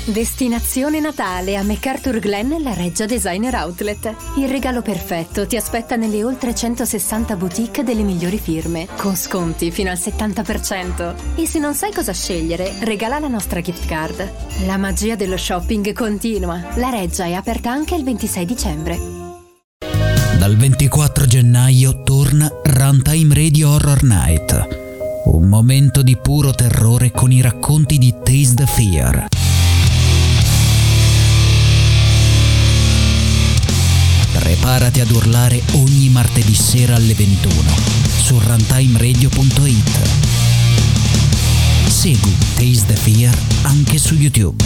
Destinazione Natale a MacArthur Glen, la Reggia Designer Outlet. Il regalo perfetto ti aspetta nelle oltre 160 boutique delle migliori firme, con sconti fino al 70%. E se non sai cosa scegliere, regala la nostra gift card. La magia dello shopping continua. La Reggia è aperta anche il 26 dicembre. Dal 24 gennaio torna Runtime Radio Horror Night. Un momento di puro terrore con i racconti di Taste the Fear. Preparati ad urlare ogni martedì sera alle 21 su runtimeradio.it. Segui Taste the Fear anche su YouTube.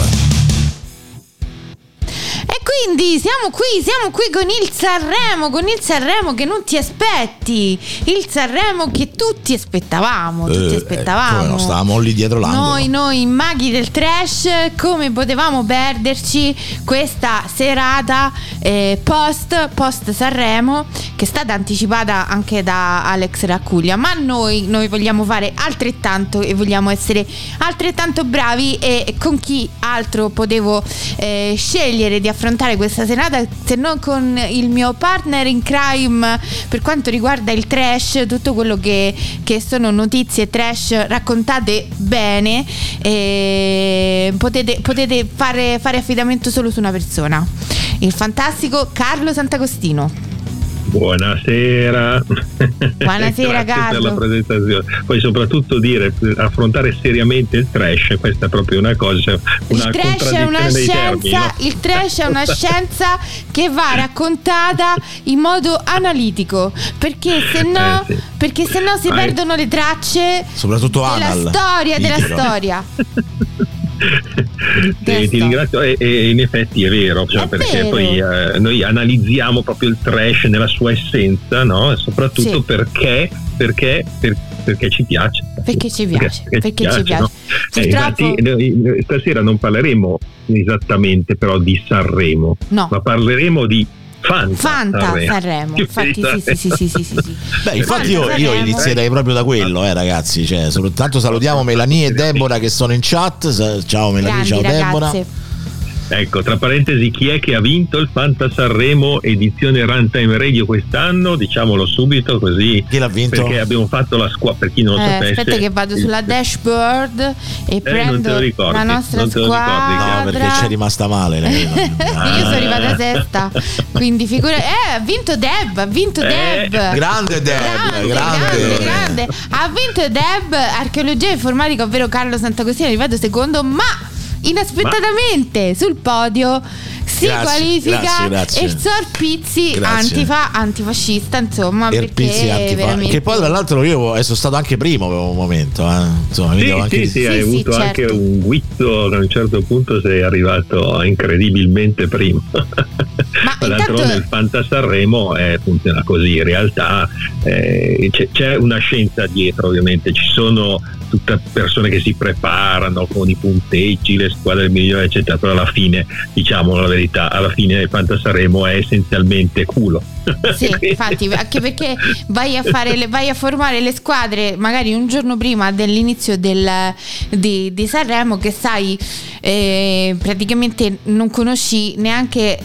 E quindi siamo qui con il Sanremo che non ti aspetti, il Sanremo che tutti aspettavamo. Come no, stavamo lì dietro l'angolo. Noi maghi del trash, come potevamo perderci questa serata post Sanremo, che è stata anticipata anche da Alex Raccuglia, ma noi vogliamo fare altrettanto e vogliamo essere altrettanto bravi, e con chi altro potevo scegliere di affrontare questa serata se non con il mio partner in crime per quanto riguarda il trash, tutto quello che sono notizie trash raccontate bene. Potete fare affidamento solo su una persona, il fantastico Carlo Sant'Agostino. Buonasera. Buonasera Carlo. Per la presentazione. Poi soprattutto affrontare seriamente il trash, questa è proprio una cosa, il trash è una scienza, no? Il trash è una scienza che va raccontata in modo analitico, perché se no si perdono le tracce, soprattutto della storia. Ti ringrazio, e in effetti è vero, perché vero. Poi noi analizziamo proprio il trash nella sua essenza, no? Soprattutto perché ci piace. Perché ci piace. No? Infatti noi stasera non parleremo esattamente però di Sanremo, no, ma parleremo di Fanta Sanremo. Infatti sì. Beh, infatti io inizierei proprio da quello, ragazzi. Soltanto salutiamo Melanie e Deborah che sono in chat. Ciao Melanie, ciao Deborah. Ecco, tra parentesi, chi è che ha vinto il Fanta Sanremo edizione Runtime Radio quest'anno? Diciamolo subito, così. Chi l'ha vinto? Perché abbiamo fatto la squadra, per chi non lo sapesse. Aspetta che vado sulla dashboard e prendo la nostra squadra. No, perché c'è rimasta male lei. Io sono arrivata sesta, quindi ha vinto Deb. Grande Deb, grande. Ha vinto Deb, archeologia informatica, ovvero Carlo Sant'Agostino, è arrivato secondo, ma inaspettatamente sul podio si qualifica Erzor Pizzi, antifascista, insomma, perché veramente... che poi tra l'altro io sono stato anche primo per un momento, insomma, sì, hai avuto anche un guizzo, a un certo punto sei arrivato incredibilmente primo. Ma d'altronde il Fanta Sanremo funziona così, in realtà c'è una scienza dietro, ovviamente ci sono tutte persone che si preparano con i punteggi, le squadre migliori eccetera, però alla fine, diciamo la verità, alla fine il Fanta Sanremo è essenzialmente culo. Sì, infatti, anche perché vai a formare le squadre magari un giorno prima dell'inizio di Sanremo, che sai, praticamente non conosci neanche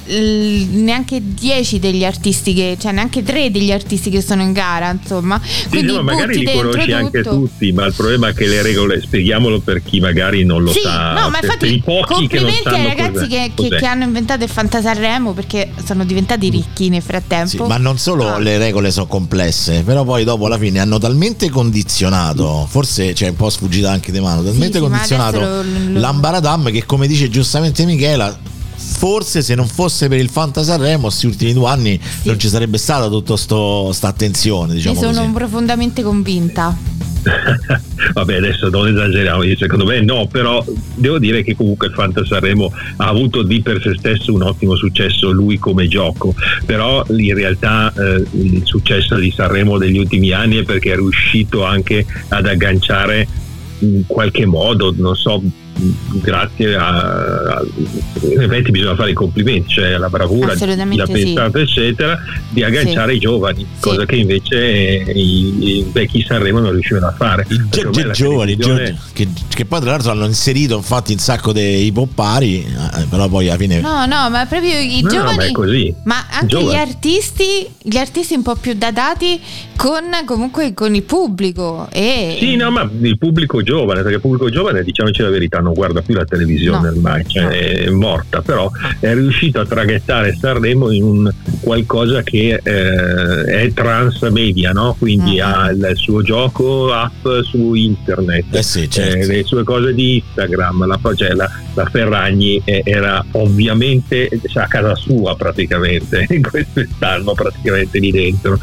10 degli artisti neanche 3 degli artisti che sono in gara, insomma. Quindi magari li conosci anche tutti, ma il problema è che le regole, spieghiamolo per chi magari non lo sa. No, ma infatti complimenti ai ragazzi che hanno inventato il Fanta Sanremo, perché sono diventati ricchi nel frattempo. Sì, ma non solo le regole sono complesse, però poi dopo alla fine hanno talmente condizionato, forse un po' sfuggita anche di mano, talmente condizionato l'Ambaradam, che come dice giustamente Michela, forse se non fosse per il Fanta Sanremo questi ultimi 2 anni non ci sarebbe stata tutta sta attenzione, diciamo. Ne sono profondamente convinta. Vabbè, adesso non esageriamo, secondo me no, però devo dire che comunque il Fanta Sanremo ha avuto di per sé stesso un ottimo successo lui come gioco, però in realtà il successo di Sanremo degli ultimi anni è perché è riuscito anche ad agganciare in qualche modo, non so, grazie a in effetti bisogna fare i complimenti, cioè la bravura, la pensata eccetera, di agganciare i giovani, cosa che invece i vecchi Sanremo non riuscivano a fare. I giovani che poi tra l'altro hanno inserito infatti un sacco dei poppari, però poi alla fine no ma proprio i giovani, ma è così. Ma anche gli artisti un po' più datati comunque con il pubblico sì, no, ma il pubblico giovane, perché il pubblico giovane, diciamoci la verità, non guarda più la televisione ormai, cioè è morta, però è riuscito a traghettare Sanremo in un qualcosa che è transmedia, no? Quindi ha il suo gioco app su internet, certo. Le sue cose di Instagram, la Ferragni era ovviamente a casa sua praticamente, in quest'anno praticamente lì dentro,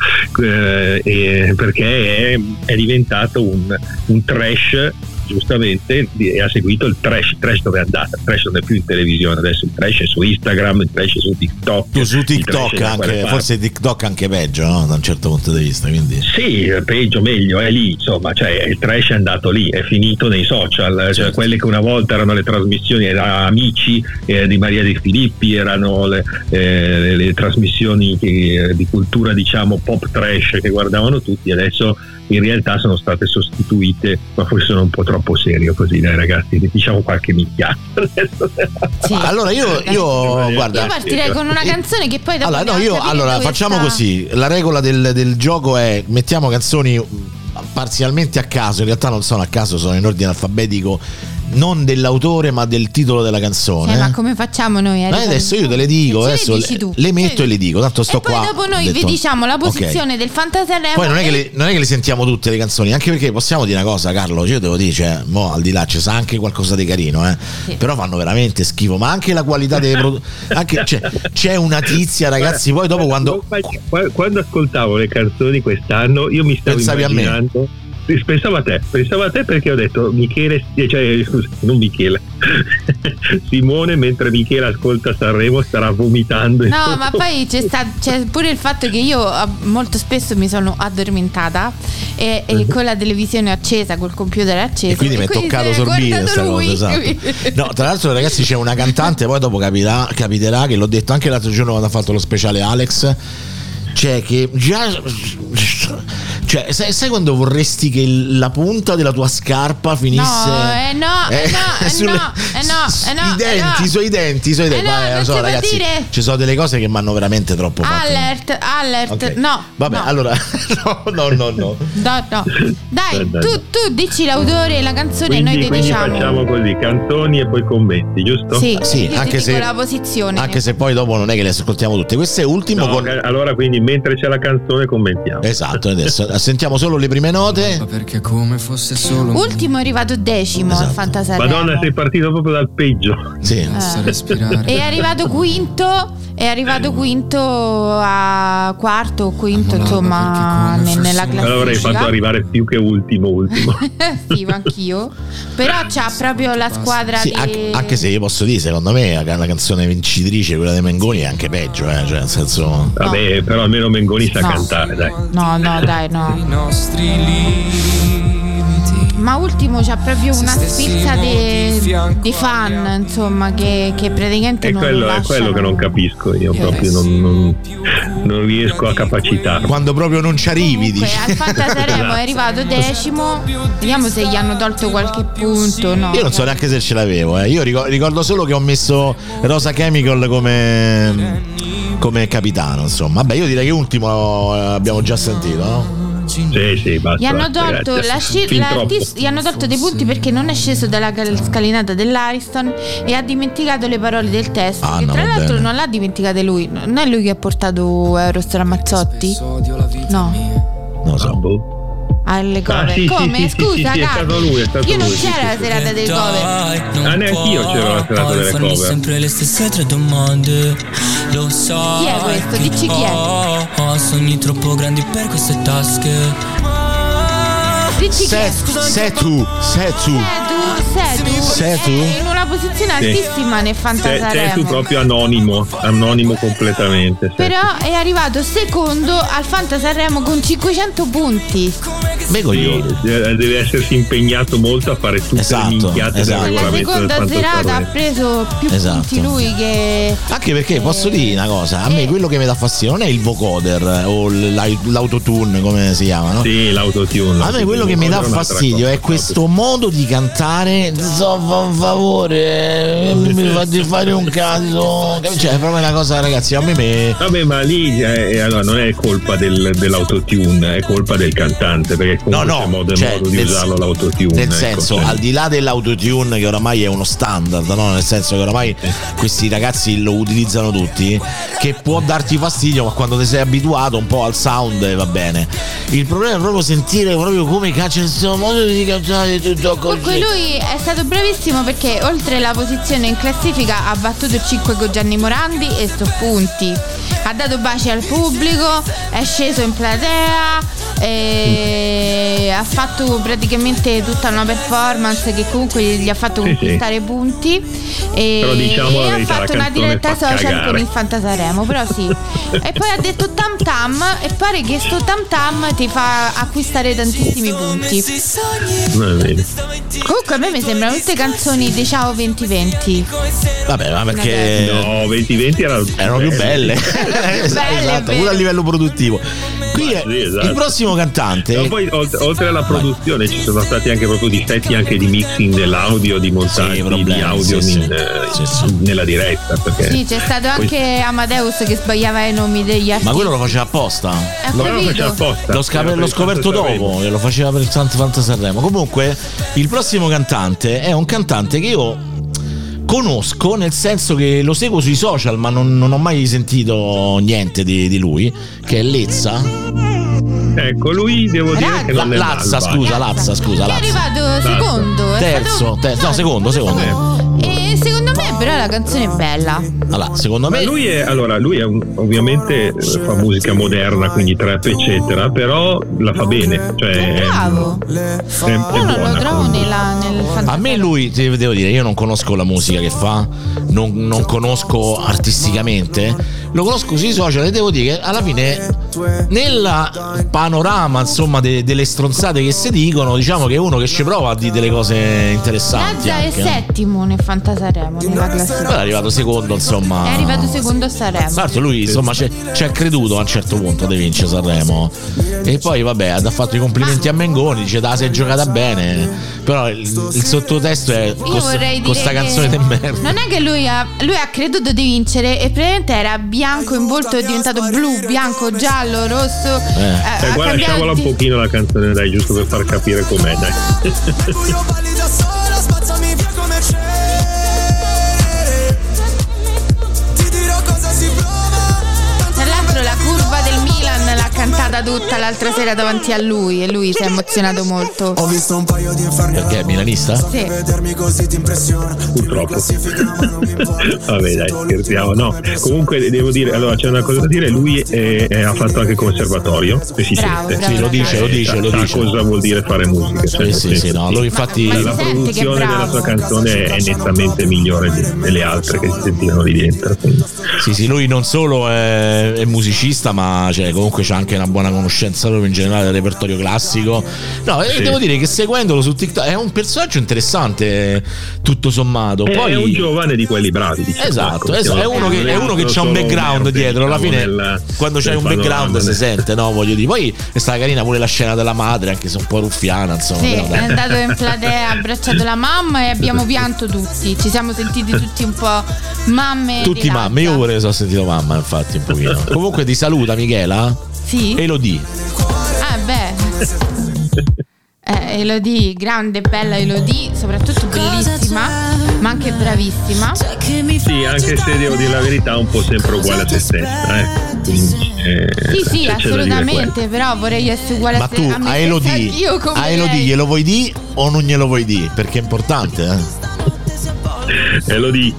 perché è diventato un trash, giustamente, e ha seguito il trash dove è andata. Il trash non è più in televisione, adesso il trash è su Instagram, il trash è su TikTok. Su TikTok anche, forse TikTok anche peggio, no? Da un certo punto di vista, quindi sì, peggio, meglio, è lì, insomma, cioè il trash è andato lì, è finito nei social, certo. Cioè quelle che una volta erano le trasmissioni, erano Amici di Maria De Filippi, erano le trasmissioni di cultura, diciamo, pop trash che guardavano tutti, adesso in realtà sono state sostituite, ma forse sono un po' troppo serio così, dai ragazzi, diciamo qualche minchiata. Sì. Allora io guarda, io partirei con una canzone che poi dopo facciamo così, la regola del gioco è mettiamo canzoni parzialmente a caso, in realtà non sono a caso, sono in ordine alfabetico, non dell'autore ma del titolo della canzone. Ma come facciamo noi? Adesso io te le dico, adesso le metto e le dico, tanto sto qua. E poi dopo noi vi diciamo la posizione del Fantasanremo. Poi non è che le sentiamo tutte le canzoni, anche perché possiamo dire una cosa, Carlo, io devo dire, cioè, mo al di là c'è anche qualcosa di carino, sì. Però fanno veramente schifo, ma anche la qualità delle anche c'è una tizia, ragazzi, poi dopo quando ascoltavo le canzoni quest'anno io mi stavo immaginando, pensavo a te perché ho detto Michele, cioè scusa, non Michele Simone, mentre Michele ascolta Sanremo starà vomitando. No, ma poi c'è pure il fatto che io molto spesso mi sono addormentata e con la televisione accesa, col computer acceso, e quindi mi è toccato sorbire questa cosa, esatto. No, tra l'altro ragazzi c'è una cantante, poi dopo capiterà che l'ho detto anche l'altro giorno quando ha fatto lo speciale Alex, cioè che già, cioè sai quando vorresti che la punta della tua scarpa finisse i suoi denti lo so, ragazzi, ci sono delle cose che mi hanno veramente troppo fatto. Alert okay. No, vabbè, no. Allora no. Dai, tu dici l'autore e la canzone, quindi, noi ti diciamo. Facciamo così, canzoni e poi commenti, giusto? Sì, anche se la posizione, anche se poi dopo non è che le ascoltiamo tutte. Questo è ultimo allora quindi mentre c'è la canzone commentiamo. Esatto, adesso sentiamo solo le prime note. Perché come fosse solo ultimo è arrivato 10° al Fantasanremo. Madonna, sei partito proprio dal peggio. Sì. È arrivato quinto a quarto o quinto, insomma, nella classifica. Allora avrei fatto arrivare più che ultimo. Sì, anch'io. Però c'ha proprio la squadra sì, anche se io posso dire, secondo me la canzone vincitrice, quella dei Mengoni, è anche peggio, cioè nel senso. Vabbè, però almeno Mengoni sa cantare, dai. No, dai, no. I nostri limiti. Ma ultimo c'ha proprio una spizza di fan, insomma, che praticamente è non quello, lasciano. È quello che non capisco io, proprio non riesco a capacitarlo. Quando proprio non ci arrivi. Comunque, al Fantasanremo è arrivato 10°. Vediamo se gli hanno tolto qualche punto. No, io non so neanche se ce l'avevo. Io ricordo solo che ho messo Rosa Chemical come capitano, insomma. Vabbè, io direi che ultimo abbiamo già sentito, no? Sì, basta. Gli hanno tolto gli hanno tolto dei punti perché non è sceso dalla scalinata dell'Ariston e ha dimenticato le parole del testo. Che tra l'altro non l'ha dimenticate lui. Non è lui che ha portato Eros Ramazzotti? No. Non lo so. Alle cover. Sì, come? Sì, scusa, è stato lui, io non c'era la serata delle cover. Neanch'io c'ero la serata delle cover. Sempre le stesse 3 domande. Lo sai. Chi è questo? Dici chi è? Ho sogni troppo grandi per queste tasche. Dici chi è? Sei tu. In una posizione altissima nel Fantasarremo. Sei tu proprio anonimo completamente. Però è arrivato secondo al Fantasarremo con 500 punti. Deve essersi impegnato molto a fare tutte le minchiate del regolamento. La seconda serata ha preso più punti lui che... Anche perché posso dire una cosa, a me quello che mi dà fastidio non è il vocoder o l'autotune, come si chiama, no? Sì, l'autotune. A me quello che mi dà fastidio è questo modo di cantare. Fa un favore, mi fate fare un caso, cioè è proprio una cosa, ragazzi, a me vabbè, ma lì allora non è colpa dell'autotune, è colpa del cantante, perché comunque c'è modo di usarlo l'autotune, nel senso, al di là dell'autotune che oramai è uno standard, no? Nel senso che oramai questi ragazzi lo utilizzano tutti, che può darti fastidio, ma quando ti sei abituato un po' al sound va bene. Il problema è proprio sentire proprio come caccia questo modo di cantare tutto così. Comunque lui è stato bravissimo, perché oltre la posizione in classifica ha battuto 5 con Gianni Morandi e punti, ha dato baci al pubblico, è sceso in platea e ha fatto praticamente tutta una performance che comunque gli ha fatto conquistare punti e ha fatto una diretta social con il Fantasarremo, però sì. E poi ha detto tam tam, e pare che sto tam tam ti fa acquistare tantissimi punti. Comunque a me mi sembrano tutte canzoni di Ciao 2020. Vabbè, ma perché no, 2020 erano più belle. Esatto, pure a livello produttivo. Qui esatto. Il prossimo cantante. No, poi oltre alla produzione ci sono stati anche proprio difetti anche di mixing dell'audio, di montaggio di audio nella diretta. Sì, c'è stato anche Amadeus che sbagliava i nomi degli artisti. Ma quello lo faceva apposta. L'ho scoperto dopo, che lo faceva per il Fantasarremo. Comunque, il prossimo cantante è un cantante che io conosco, nel senso che lo seguo sui social, ma non ho mai sentito niente di lui, che è Lezza. Ecco, lui devo dire che non è Lazza, scusa. Che è arrivato secondo. Secondo. E secondo me però la canzone è bella. Allora, secondo me lui è ovviamente fa musica moderna, quindi trap eccetera, però la fa bene, cioè è bravo. Io non lo trovo nel Fantasarremo. A me lui, ti devo dire, io non conosco la musica che fa, non conosco artisticamente, lo conosco sui social e devo dire che alla fine nel panorama, insomma, delle stronzate che si dicono, diciamo che è uno che ci prova a dire delle cose interessanti. Lazza è settimo nel Fantasarremo nella classifica. È arrivato secondo, insomma. È arrivato secondo a Sanremo. Tra l'altro lui, insomma, ci ha creduto a un certo punto di vincere Sanremo. E poi vabbè, ha fatto i complimenti a Mengoni, dice da sei giocata bene. Però il sottotesto è con sta canzone di merda. Non è che lui ha creduto di vincere e praticamente era bianco in volto, è diventato blu, bianco, giallo, rosso. Guarda, lasciamola un pochino la canzone, dai, giusto per far capire com'è, dai. Tra l'altro la curva del Milan l'ha cantata tutta l'altra sera davanti a lui e lui si è emozionato molto. Ho visto un paio di inferni. Perché è milanista? Sì. Purtroppo. Vabbè, dai, scherziamo. No, comunque devo dire, allora c'è una cosa da dire, lui ha fatto anche conservatorio e si sente. Sì, lo dice. Cosa vuol dire fare musica? Sì, no, lui infatti la produzione della sua canzone è nettamente migliore delle altre che si sentivano lì dentro. Quindi. Sì, lui non solo è musicista, ma comunque c'ha anche una buona conoscenza proprio in generale del repertorio classico. No, devo dire che seguendolo su TikTok è un personaggio interessante, tutto sommato. Poi è un giovane di quelli bravi, diciamo. Esatto, è uno che c'ha un background dietro, alla fine quando c'hai un background si sente, no, voglio dire. Poi è stata carina pure la scena della madre, anche se un po' ruffiana, insomma. Sì, è andato in platea, ha abbracciato la mamma e abbiamo pianto tutti. Ci siamo sentiti tutti un po' mamme. Tutti mamme, io pure sono sentito mamma, infatti, un pochino. Comunque ti saluta Michela. Sì. Elodie. Ah, beh. Elodie, grande, bella Elodie, soprattutto bellissima, ma anche bravissima. Sì, anche se devo dire la verità, un po' sempre uguale a se stessa, Quindi, sì, assolutamente, però vorrei essere uguale a se stessa. Ma tu a Elodie glielo vuoi dire o non glielo vuoi dire? Perché è importante, Elodie.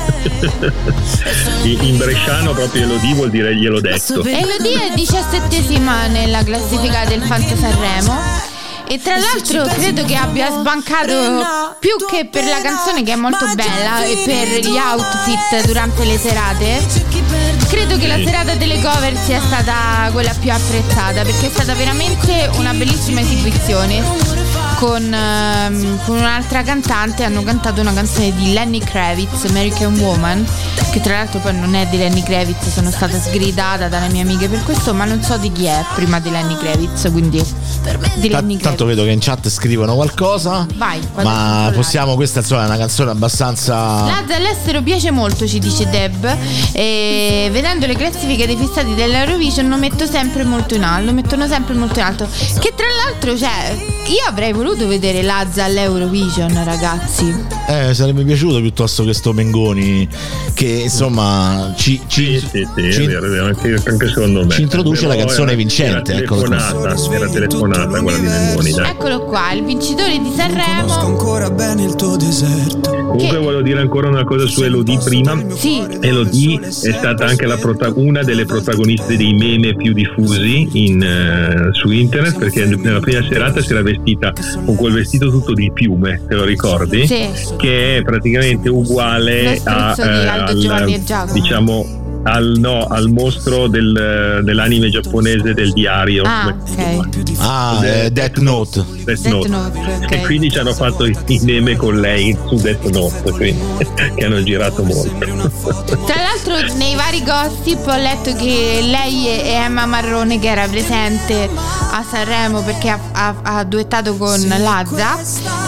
In bresciano proprio Elodie vuol dire glielo detto. Elodie è 17esima nella classifica del Fantasarremo E tra l'altro credo che abbia sbancato più che per la canzone, che è molto bella, e per gli outfit durante le serate. Credo che la serata delle cover sia stata quella più apprezzata, perché è stata veramente una bellissima esibizione. Con un'altra cantante hanno cantato una canzone di Lenny Kravitz, American Woman, che tra l'altro poi non è di Lenny Kravitz, sono stata sgridata dalle mie amiche per questo, ma non so di chi è prima di Lenny Kravitz, quindi di Lenny Kravitz. Tanto vedo che in chat scrivono qualcosa. Vai, ma possiamo, questa insomma è una canzone abbastanza... Lazza all'estero piace molto, ci dice Deb, e vedendo le classifiche dei fissati dell'Eurovision lo mettono sempre molto in alto, che tra l'altro, cioè, io avrei voluto vedere Lazza all'Eurovision, ragazzi. Sarebbe piaciuto piuttosto che sto Mengoni, che insomma sì, anche secondo me ci introduce la canzone vincente. Era telefonata quella di Mengoni, dai. Eccolo qua, il vincitore di Sanremo. Conosco ancora bene il tuo deserto. Comunque voglio dire ancora una cosa su Elodie prima. Sì. Elodie è stata anche una delle protagoniste dei meme più diffusi su internet, perché nella prima serata si era vestita con quel vestito tutto di piume, te lo ricordi? Sì. Che è praticamente uguale al mostro dell'anime giapponese del diario. Death Note. Okay. E quindi ci hanno fatto i meme con lei su Death Note, quindi, che hanno girato molto. Tra l'altro nei vari gossip ho letto che lei e Emma Marrone, che era presente a Sanremo perché ha duettato con Lazza,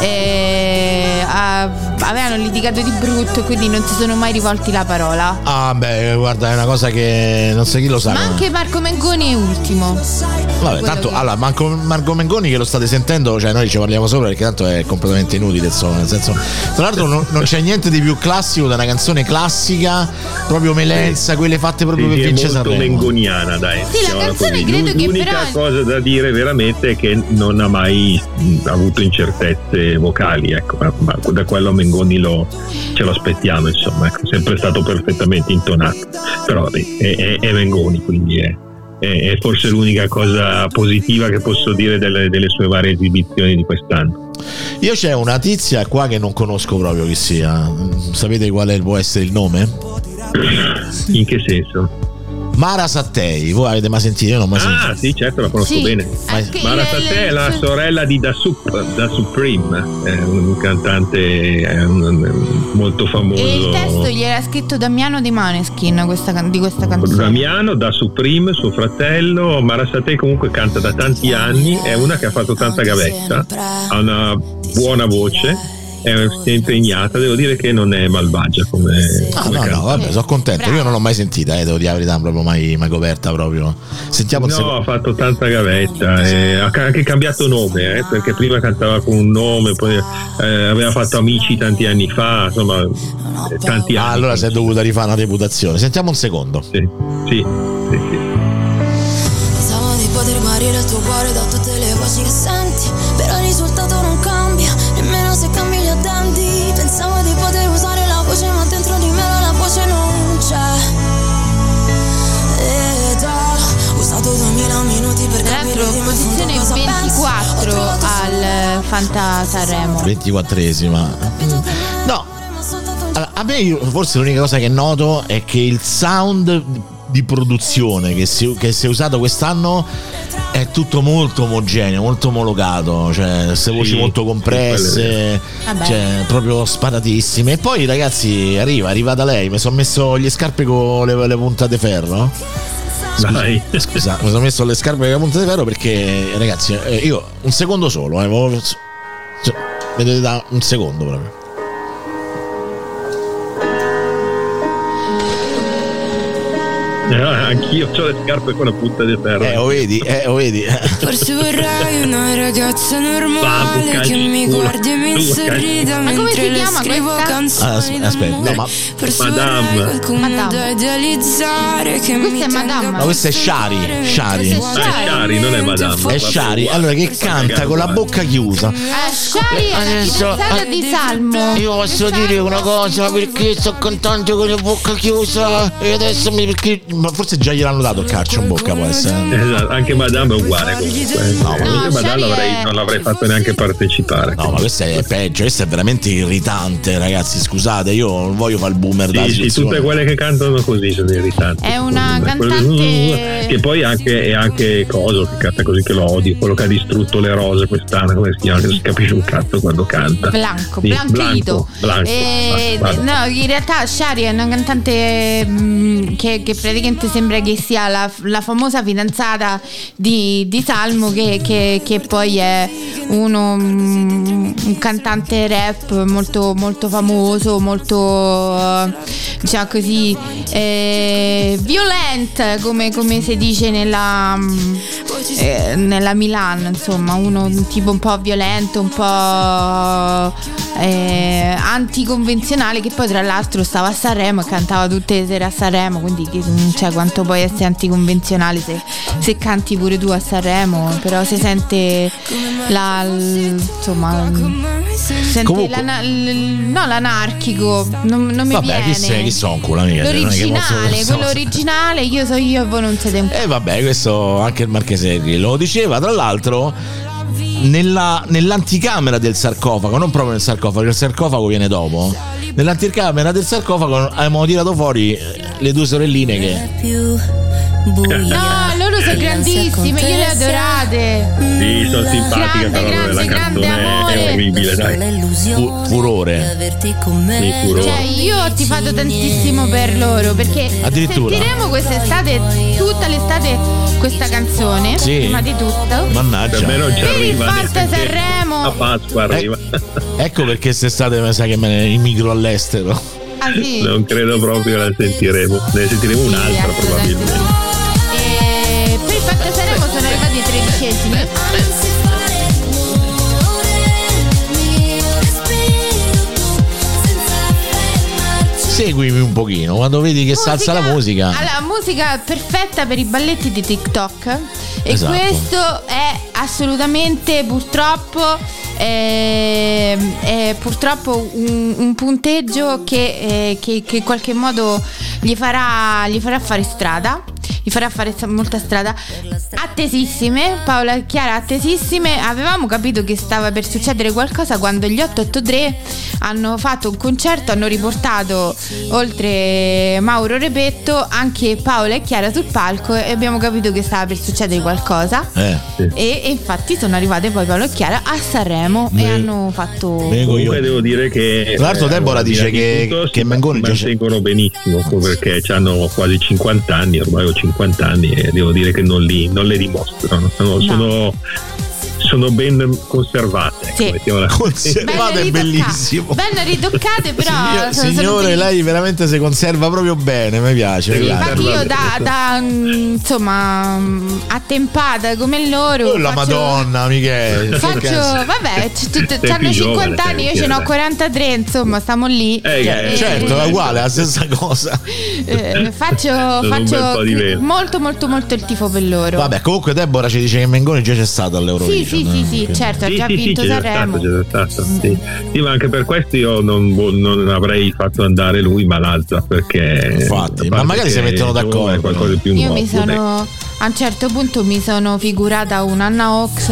avevano litigato di brutto, quindi non si sono mai rivolti la parola. Ah beh, guarda, è una cosa che non so chi lo sa. Ma anche Marco Mengoni è ultimo. Vabbè, tanto allora Marco Mengoni, che lo state sentendo, cioè noi ci parliamo sopra perché tanto è completamente inutile, insomma, nel senso, tra l'altro non c'è niente di più classico da una canzone classica, proprio Melenza, quelle fatte proprio per vincere Sanremo. Molto mengoniana, dai. Sì, la canzone credo che l'unica cosa da dire veramente è che non ha mai avuto incertezze vocali, ecco, ma da quello Mengoni ce lo aspettiamo, insomma, ecco, sempre stato perfettamente intonato. Però vabbè, è Mengoni, quindi è forse l'unica cosa positiva che posso dire delle sue varie esibizioni di quest'anno. Io c'è una tizia qua che non conosco proprio chi sia. Sapete quale può essere il nome? In che senso? Mara Sattei, voi avete mai sentito? Io non ho mai sentito. Ah sì, certo, la conosco bene. Mara Sattei è la sorella di Da Supreme, è un cantante molto famoso. E il testo gli era scritto Damiano di Maneskin di questa canzone. Damiano, Da Supreme, suo fratello. Mara Sattei comunque canta da tanti anni, è una che ha fatto tanta gavetta, ha una buona voce, si è impegnata, devo dire che non è malvagia come no, vabbè, sono contento. Bravo. Io non l'ho mai sentita, devo dire la verità, proprio mai coperta proprio. Sentiamo ha fatto tanta gavetta, ha anche cambiato nome, perché prima cantava con un nome, poi aveva fatto Amici tanti anni fa, insomma, tanti anni. Allora si è dovuta rifare una reputazione. Sentiamo un secondo. Sì. Pensavo di poter guarire il tuo cuore da tutte le voci che senti, però il risultato non cambia, nemmeno se cambi gli addenti. Pensavo di poter usare la voce, ma dentro di me la voce non c'è. Ed ho usato 2000 minuti per capire di me posizione 24 al Fanta Sanremo. 24esima. No, a me forse l'unica cosa che noto è che il sound di produzione che si è usato quest'anno è tutto molto omogeneo, molto omologato, cioè queste voci molto compresse, cioè proprio sparatissime. E poi ragazzi arriva da lei, mi sono messo le scarpe con le puntate ferro. Scusa, mi sono messo le scarpe con le puntate ferro perché ragazzi io un secondo solo, vedete, da un secondo proprio. Anch'io ho le scarpe con la punta di ferro. Lo vedi. Forse vorrei una ragazza normale che mi guardi e mi sorrida mentre le scrivo canzoni. Aspetta, no, ma forse vorrei qualcuno da idealizzare che mi tenga. Ma questa è Shari. Shari, non è Madame. È Shari, allora, che canta con la bocca chiusa. Shari è la fidanzata di Salmo. Io posso dire una cosa, perché sto cantando con la bocca chiusa e adesso perché forse già gliel'hanno dato il calcio in bocca, può essere. Esatto, anche Madame è uguale comunque. Madame non l'avrei fatto neanche partecipare. No, ma questo è peggio, questo è veramente irritante, ragazzi, scusate, io non voglio fare il boomer da tutte quelle che cantano così sono irritanti. È una cantante che poi è anche Coso che canta così, che lo odio, quello che ha distrutto le rose quest'anno, come si chiama, che non si capisce un cazzo quando canta. Blanco. No, in realtà Shari è una cantante che praticamente sembra che sia la famosa fidanzata di Salmo, che poi è un cantante rap molto molto famoso, molto diciamo così violent, come si dice nella Milan, insomma, un tipo un po' violento, un po' anticonvenzionale, che poi tra l'altro stava a Sanremo e cantava tutte le sere a Sanremo, quindi cioè, quanto puoi essere anticonvenzionale se canti pure tu a Sanremo, però si sente insomma sente l'anarchico, non mi viene. Chi sono culo, amica? L'originale, quello originale, io so io e voi non siete un po'. Vabbè, questo anche il Marchese lo diceva, tra l'altro nell'anticamera del sarcofago, non proprio nel sarcofago, il sarcofago viene dopo. Nell'anticamera del sarcofago abbiamo tirato fuori le due sorelline che no, loro sono grandissime, io le adorate. Sì, sono simpatiche, però la canzone è orribile, dai. Furore. Cioè, io ho tifato tantissimo per loro, perché sentiremo quest'estate, tutta l'estate, questa canzone, prima di tutto. Mannaggia. Per me non ci arriva. Per il Fanta Sanremo. A Pasqua arriva. Ecco perché quest'estate mi sa che me ne immigro all'estero. Ah, sì? Non credo proprio la sentiremo. Ne sentiremo un'altra probabilmente. Per il Fanta Sanremo sono arrivati i 13esimi. Seguimi un pochino quando vedi che salsa la musica. Allora, musica perfetta per i balletti di TikTok. E questo è assolutamente purtroppo un punteggio che in qualche modo gli farà fare strada. Gli farà fare molta strada. Attesissime, Paola e Chiara attesissime. Avevamo capito che stava per succedere qualcosa quando gli 883 hanno fatto un concerto, hanno riportato, oltre Mauro Repetto, anche Paola e Chiara sul palco, e abbiamo capito che stava per succedere qualcosa. E infatti sono arrivate poi Paola e Chiara a Sanremo e hanno fatto. Comunque devo dire che tra l'altro Deborah dice che Mengoni mantengono benissimo, perché hanno quasi 50 anni, ormai ho 50 anni, e devo dire che non le dimostrano, sono ben conservate. Sì. Conservate è bellissimo. Ben ritoccate, però signore, lei veramente si conserva proprio bene, mi piace. Infatti io da insomma attempata come loro la Madonna, Michele. Vabbè, hanno 50 anni, io ce ne ho 43, insomma stiamo lì. Certo, è uguale, la stessa cosa. Faccio molto molto molto il tifo per loro. Vabbè, comunque Deborah ci dice che Mengoni già c'è stato all'Eurovision. Sì, certo, ha già vinto Sanremo. Sì, ma anche per questo io non avrei fatto andare lui ma l'altra, perché infatti, ma magari si mettono d'accordo. Qualcosa di più io a un certo punto mi sono figurata un Anna Ox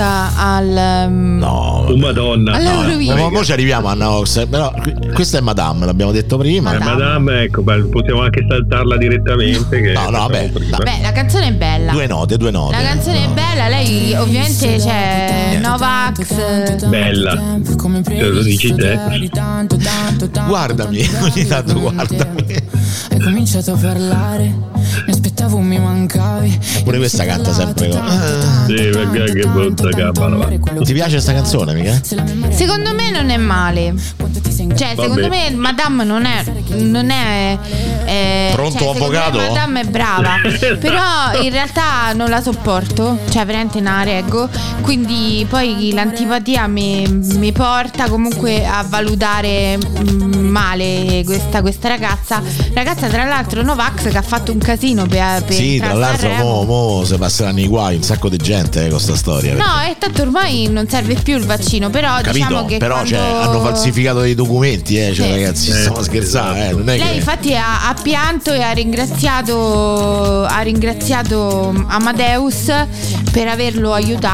Madonna. All'Eurovision. Ma ci arriviamo a Anna Ox, però questa è Madame, l'abbiamo detto prima. Madame, ecco, possiamo anche saltarla direttamente. Che vabbè, la canzone è bella. Due note. La canzone è bella, lei ovviamente c'è Novax. Bella. Lo dici te. Guardami, ogni tanto guardami. Hai cominciato a parlare, mi aspettavo, mi mancavi. Pure questa canta sempre sì, perché che brutta gamba. Ti piace sta canzone, mica? Secondo me non è male. Cioè, secondo me Madame non è pronto avvocato? Madame è brava. Però in realtà non la sopporto. Cioè, veramente non la reggo. Quindi poi l'antipatia mi porta comunque a valutare male questa ragazza tra l'altro Novax, che ha fatto un casino per sì, tra l'altro mo se passeranno i guai un sacco di gente con sta storia. No, e tanto ormai non serve più il vaccino, però capito, diciamo che però quando... hanno falsificato dei documenti, cioè sì. Ragazzi, stiamo scherzando, non è lei che... infatti ha pianto e ha ringraziato Amadeus per averla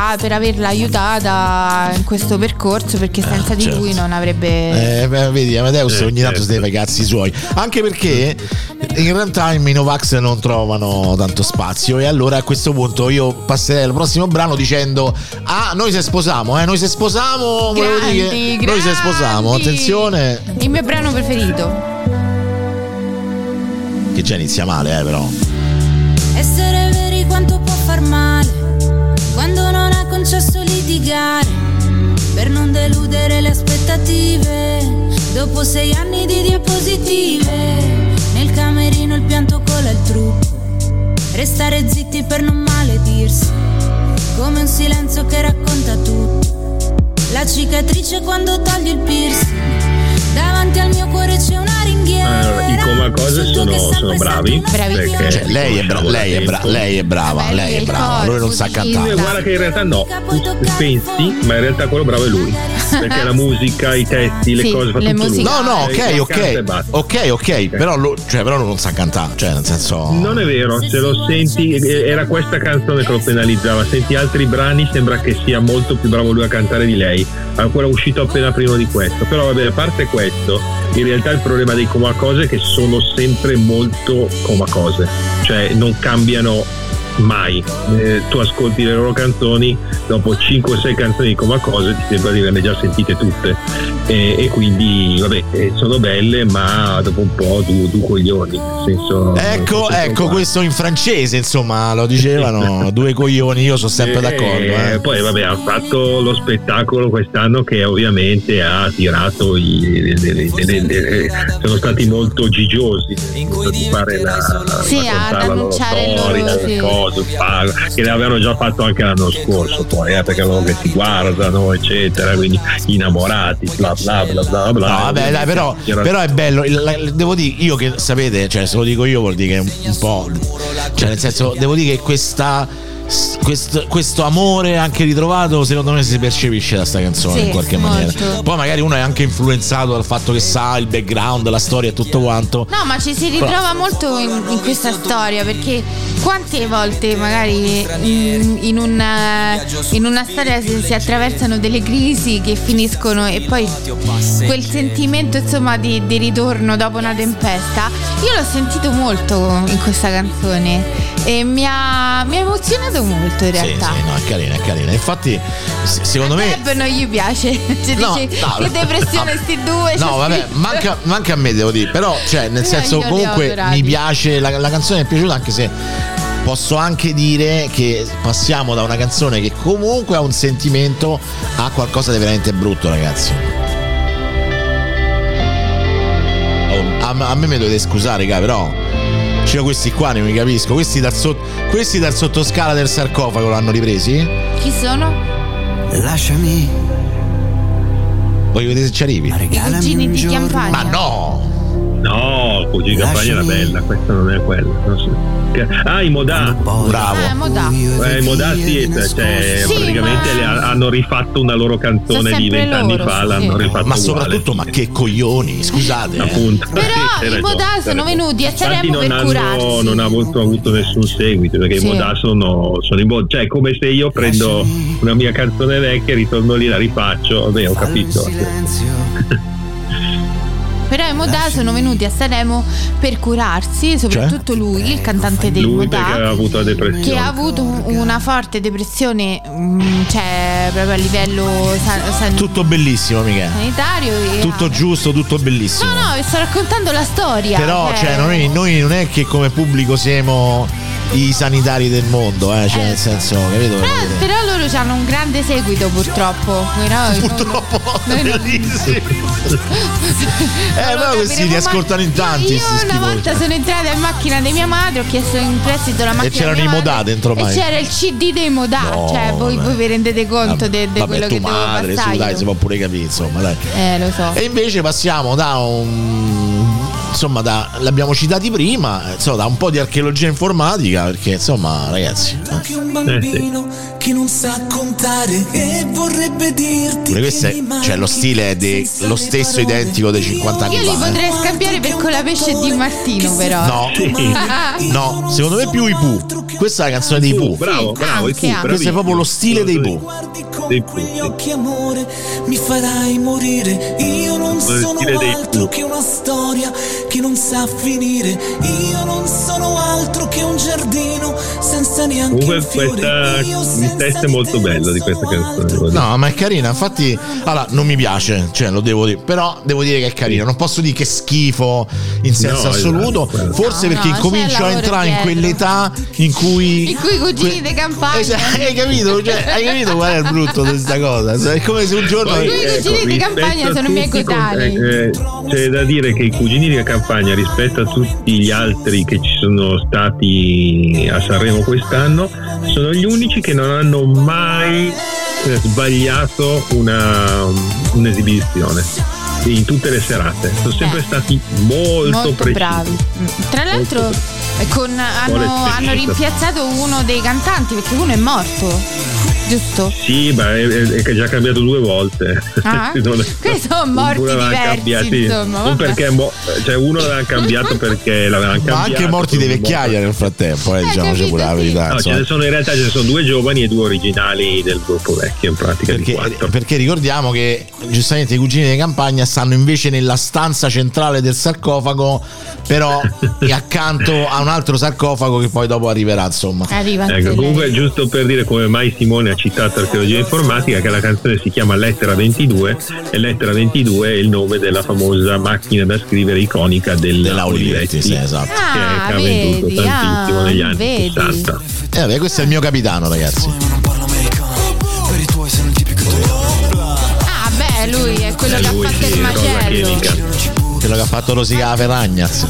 aiutata in questo percorso, perché senza di lui non avrebbe vedi, Amadeus ogni tanto si deve fare i cazzi suoi, anche perché in runtime i Novax non trovano tanto spazio, e allora a questo punto io passerei al prossimo brano dicendo noi se sposiamo, noi se sposiamo, attenzione, il mio brano preferito, che già inizia male però. Essere veri quanto può far male quando non ha concesso litigare per non deludere le aspettative. Dopo 6 anni di diapositive nel camerino il pianto cola il trucco, restare zitti per non maledirsi, come un silenzio che racconta tutto. La cicatrice quando taglio il piercing, davanti al mio cuore c'è una ringhiera. I Comacose sono bravi, cioè, lei è brava, lui non sa cantare. Guarda che in realtà no, pensi, ma in realtà quello bravo è lui, perché la musica, i testi, le cose fa tutto lui. No, ok, però lui non sa cantare, cioè nel senso. Non è vero, se lo senti, era questa canzone che lo penalizzava, senti altri brani sembra che sia molto più bravo lui a cantare di lei, ancora uscito appena prima di questo. Però vabbè, a parte questo, in realtà il problema dei Comacose è che sono sempre molto Comacose, cioè non cambiano mai. Tu ascolti le loro canzoni, dopo 5-6 canzoni di Comacose ti sembra di averle già sentite tutte, e quindi vabbè, sono belle, ma dopo un po' due coglioni, nel senso, ecco questo in francese insomma lo dicevano, due coglioni, io sono sempre d'accordo. Poi vabbè, ha fatto lo spettacolo quest'anno che ovviamente ha tirato sono stati molto gigiosi di fare ad annunciare le loro che ne avevano già fatto anche l'anno scorso, poi perché loro che si guardano eccetera, quindi innamorati, bla bla bla bla bla. No vabbè dai, però è bello, devo dire, io che sapete, cioè se lo dico io vuol dire che un po', cioè nel senso, devo dire che questo amore anche ritrovato secondo me si percepisce da sta canzone, in qualche maniera. Poi magari uno è anche influenzato dal fatto che sa il background, la storia e tutto quanto. No, ma ci si ritrova molto in questa storia, perché quante volte magari in una storia si attraversano delle crisi che finiscono, e poi quel sentimento insomma di ritorno dopo una tempesta io l'ho sentito molto in questa canzone e mi ha emozionato molto in realtà. Sì, no, è carina. Infatti secondo me non gli piace, cioè, dice che depressione sti due. No vabbè, manca a me, devo dire, però cioè nel senso comunque mi piace la canzone, mi è piaciuta, anche se posso anche dire che passiamo da una canzone che comunque ha un sentimento a qualcosa di veramente brutto, ragazzi. A me dovete scusare, raga, però cioè questi qua non mi capisco, questi dal sottoscala del sarcofago l'hanno ripresi? Chi sono? Lasciami. Voglio vedere se ci arrivi. I cugini di Campagna. Ma no, Cugini di Campagna era bella, questa non è quella, non so. I Modà, bravo. I Modà sì, praticamente hanno rifatto una loro canzone di 20 anni fa, l'hanno rifatto ma uguale. soprattutto, ma che coglioni, scusate. Appunto. Però i Modà sono venuti a Sanremo per curarsi. Non ha avuto nessun seguito, perché i Modà sono cioè come se io prendo una mia canzone vecchia, ritorno lì, la rifaccio, vabbè, ho capito. Però i Modà sono venuti a Sanremo per curarsi, soprattutto lui, il cantante dei Modà, perché aveva avuto la depressione, che ha avuto una forte depressione, cioè proprio a livello tutto bellissimo, Michele, sanitario, tutto giusto, tutto bellissimo. No, vi sto raccontando la storia. Però cioè noi non è che come pubblico siamo i sanitari del mondo, cioè nel senso, capito? Però loro hanno un grande seguito purtroppo. Purtroppo bellissimo. Però questi li ascoltano in tanti. Io una volta sono entrata in macchina di mia madre, ho chiesto in prestito la macchina e c'erano i Modà dentro mai. E c'era il CD dei Modà, cioè voi vi rendete conto di quello che devo madre, passare. Dai, si può pure capire, insomma, dai. Lo so. E invece passiamo da l'abbiamo citati prima, insomma, da un po' di archeologia informatica, perché insomma, ragazzi, anche un bambino che non sa contare e vorrebbe dirti questo cioè lo stile è lo stesso identico dei 50 anni fa. Io li potrei scambiare per Colapesce di Martino, però. No, secondo me più i Pooh. Questa è la canzone dei Pooh. Bravo, i Pooh. Questo è proprio lo stile dei Pooh. Con quegli occhi, amore, mi farai morire. Io non sono altro che una storia che non sa finire. Io non sono altro che un giardino senza neanche un fiore. Il testo è molto bello di questa canzone. No, ma è carina, infatti. Allora, non mi piace, cioè lo devo dire, però devo dire che è carina. Non posso dire che è schifo in senso assoluto. Forse perché incomincio a entrare in quell'età in cui i cugini di campagna. Hai capito? Cioè, hai capito qual è il brutto di questa cosa? È come se un giorno i cugini di campagna sono i miei coetanei. C'è da dire che i cugini di campagna, rispetto a tutti gli altri che ci sono stati a Sanremo quest'anno, sono gli unici che non hanno mai sbagliato un'esibizione in tutte le serate. Sono sempre stati molto precisi, bravi. Tra l'altro hanno rimpiazzato uno dei cantanti, perché uno è morto, giusto? Sì, è già cambiato 2 volte. Questi sono morti diversi, insomma. Non perché uno l'aveva cambiato perché l'avevano cambiato. Ma anche morti di vecchiaia nel frattempo, diciamoci pure la verità. No, in realtà ce ne sono 2 giovani e 2 originali del gruppo vecchio, in pratica. Perché ricordiamo che giustamente i cugini di campagna stanno invece nella stanza centrale del sarcofago, però accanto a un altro sarcofago che poi dopo arriverà, insomma. Comunque, giusto per dire come mai Simone ha citato archeologia informatica, che la canzone si chiama Lettera 22 e Lettera 22 è il nome della famosa macchina da scrivere iconica della Olivetti, sì, esatto. Che ha venduto tantissimo negli anni 60. Questo è il mio capitano, ragazzi. Lui è quello che ha fatto il macello. Quello che ha fatto Rosica la Ferragnaz.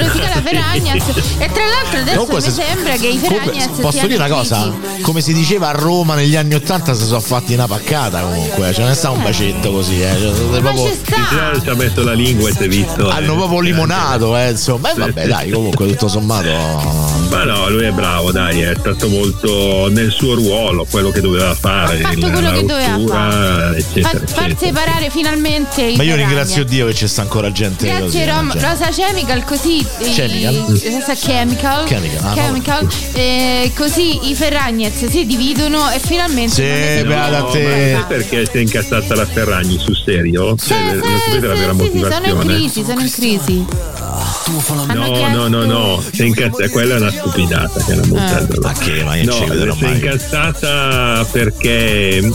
E tra l'altro adesso mi sembra che i Ferragnaz posso dire una cosa? Come si diceva a Roma negli anni 80, si sono fatti una paccata comunque. Cioè non è stato un bacetto così, proprio ci ha messo la lingua e si è visto. Hanno proprio limonato, insomma. Vabbè, dai, comunque tutto sommato. Ma no, lui è bravo, dai, è stato molto nel suo ruolo, quello che doveva fare. Ha fatto quello che doveva fare. Far separare finalmente i Ma io ringrazio Dio che c'è sta ancora gente. Grazie Rosa Chemical, così Chemical. Così i Ferragnez si dividono e finalmente beata te. Perché si è incazzata la Ferragni, sul serio? Non sapete la vera motivazione? Sono in crisi. No, si è incazzata, quella è una stupidata che era buttata. Si è incazzata perché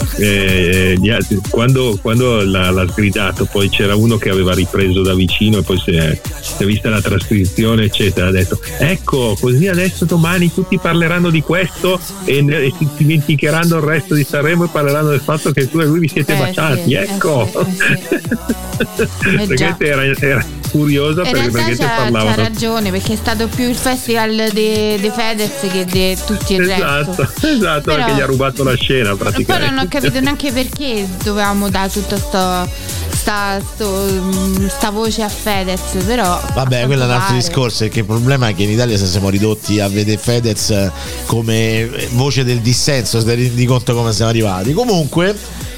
quando l'ha sgridato, poi c'era uno che aveva ripreso da vicino e poi si è vista la trascrizione, eccetera. Ha detto: ecco, così adesso domani tutti parleranno di questo e si dimenticheranno il resto di Sanremo e parleranno del fatto che tu e lui vi siete baciati. Ecco. Perché era curiosa, perché c'ha ragione, perché è stato più il festival di Fedez che di tutti il resto. Esatto, però, perché gli ha rubato la scena praticamente. Poi non ho capito neanche perché dovevamo dare tutta sta voce a Fedez, però vabbè, quello è un altro discorso, perché il problema è che in Italia se siamo ridotti a vedere Fedez come voce del dissenso, se ti rendi conto come siamo arrivati. Comunque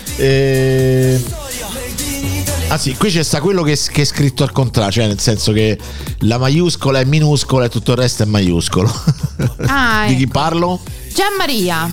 qui c'è sta quello che è scritto al contrario, cioè nel senso che la maiuscola è minuscola e tutto il resto è maiuscolo. Di chi parlo? Gianmaria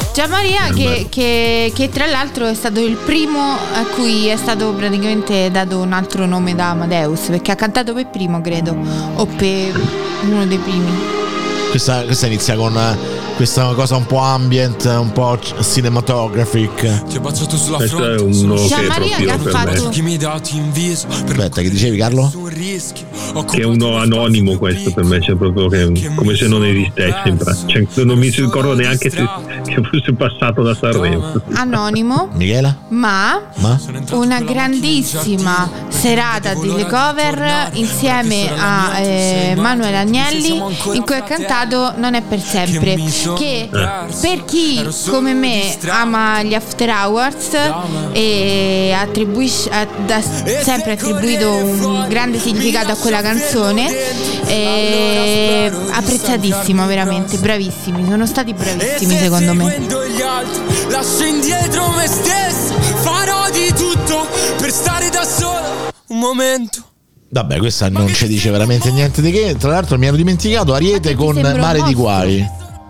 che tra l'altro è stato il primo a cui è stato praticamente dato un altro nome da Amadeus, perché ha cantato per primo, credo, o per uno dei primi. Questa inizia con questa cosa un po' ambient, un po' cinematographic. Questo è un no che proprio per me. Aspetta, che dicevi, Carlo? Che è un no anonimo questo per me, cioè proprio che come se non esistesse in pratica, cioè, non mi ricordo neanche che fosse passato da Sanremo. Anonimo. Michela? Ma una grandissima serata di le cover insieme a Manuel Agnelli, in cui ha cantato Non è per sempre, che per chi come me ama gli After Hours e ha sempre attribuito un grande significato a quella canzone, apprezzatissimo, veramente bravissimi, sono stati bravissimi secondo me. Lascio indietro me stesso, farò di tutto per stare da solo un momento. Vabbè, questa non ci dice veramente niente di che. Tra l'altro mi ero dimenticato Ariete con Mare di Guai.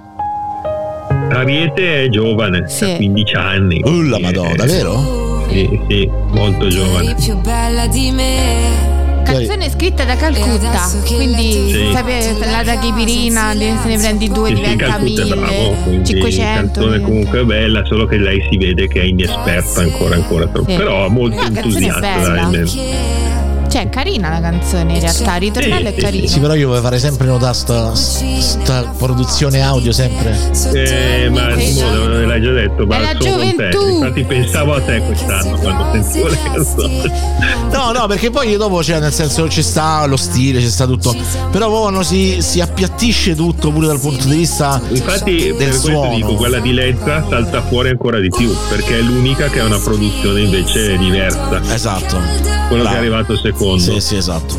Ariete è giovane, sì. Ha 15 anni. La Madonna, davvero? Sì, molto giovane. Eri più bella di me. Canzone scritta da Calcutta, quindi sì. Sapete, la da Chipirina, se ne prendi 2 diventa 1000, 500. Canzone comunque bella, solo che lei si vede che è inesperta ancora troppo, sì. Però molto entusiasta. Cioè, è carina la canzone in realtà, il ritornello è carino. Sì, però io voglio fare sempre notare sta produzione audio sempre. Ma Simone, l'hai già detto, ma è la gioventù. Infatti pensavo a te quest'anno quando sentivo le canzoni. No, perché poi dopo, cioè, nel senso, ci sta lo stile, ci sta tutto, però quando si appiattisce tutto pure dal punto di vista infatti del per suono. Questo dico, quella di Lezza salta fuori ancora di più, perché è l'unica che ha una produzione invece diversa. Esatto. Quello che è arrivato secondo. Sì, esatto.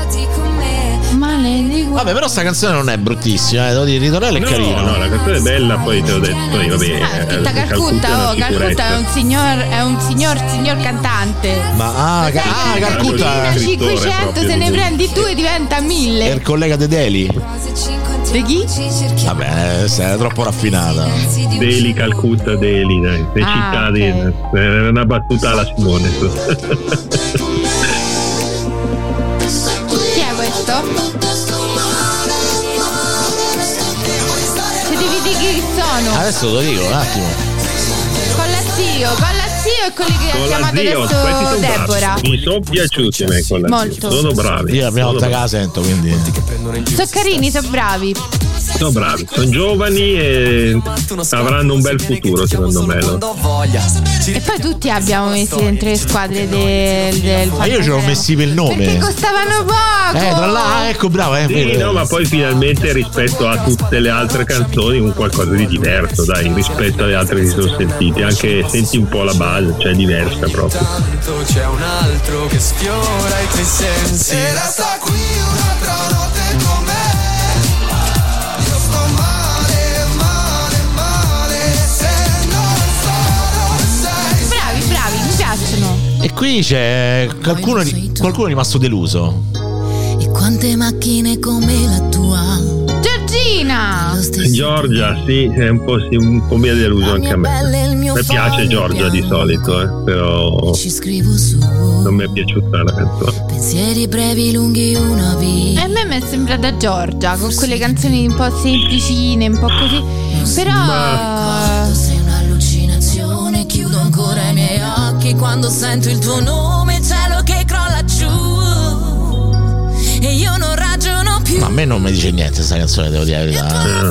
Vabbè, però sta canzone non è bruttissima, devo dire, il ritornello è carino. No, la canzone è bella, poi te l'ho detto, vabbè. Scritta Calcutta, Calcutta è un signor cantante. Ma Calcutta 500 se ne prendi 2 diventa 1000. È il collega De Deli. De chi? Vabbè, sei troppo raffinata. Deli, Calcutta, Deli, dai. Le città di è una battuta alla Simone. Chi è questo? Se devi dire chi sono. Adesso lo dico un attimo. Con la zio e quelli che ha chiamato adesso Deborah. Mi sono piaciuti a me con la molto. Sono bravi. Io la prima volta che la sento, quindi. Sono carini, sono bravi. Sono bravi, sono giovani e avranno un bel futuro secondo me. E poi tutti abbiamo messi dentro le squadre del Ma io ce l'ho messi per il nome. perché costavano poco. Tra l'altro, ecco, bravo. Sì, no, ma poi finalmente rispetto a tutte le altre canzoni un qualcosa di diverso, dai, rispetto alle altre che si sono sentite. Anche senti un po' la base, cioè diversa proprio. C'è un altro che sfiora i tuoi sensi. E resta qui un'altra notte con me. E qui c'è qualcuno è rimasto deluso. E quante macchine come la tua. Giorgina! Giorgia, sì, è un po' mi ha deluso anche a me. Mi piace Giorgia di solito, però non mi è piaciuta la canzone. Pensieri brevi, lunghi, una vita. E a me mi è sembrata Giorgia, con quelle canzoni un po' semplicine, un po' così. Però sei un'allucinazione, chiudo ancora i miei occhi quando sento il tuo nome, cielo che crolla giù e io non ragiono più. Ma a me non mi dice niente sta canzone, devo dire la verità.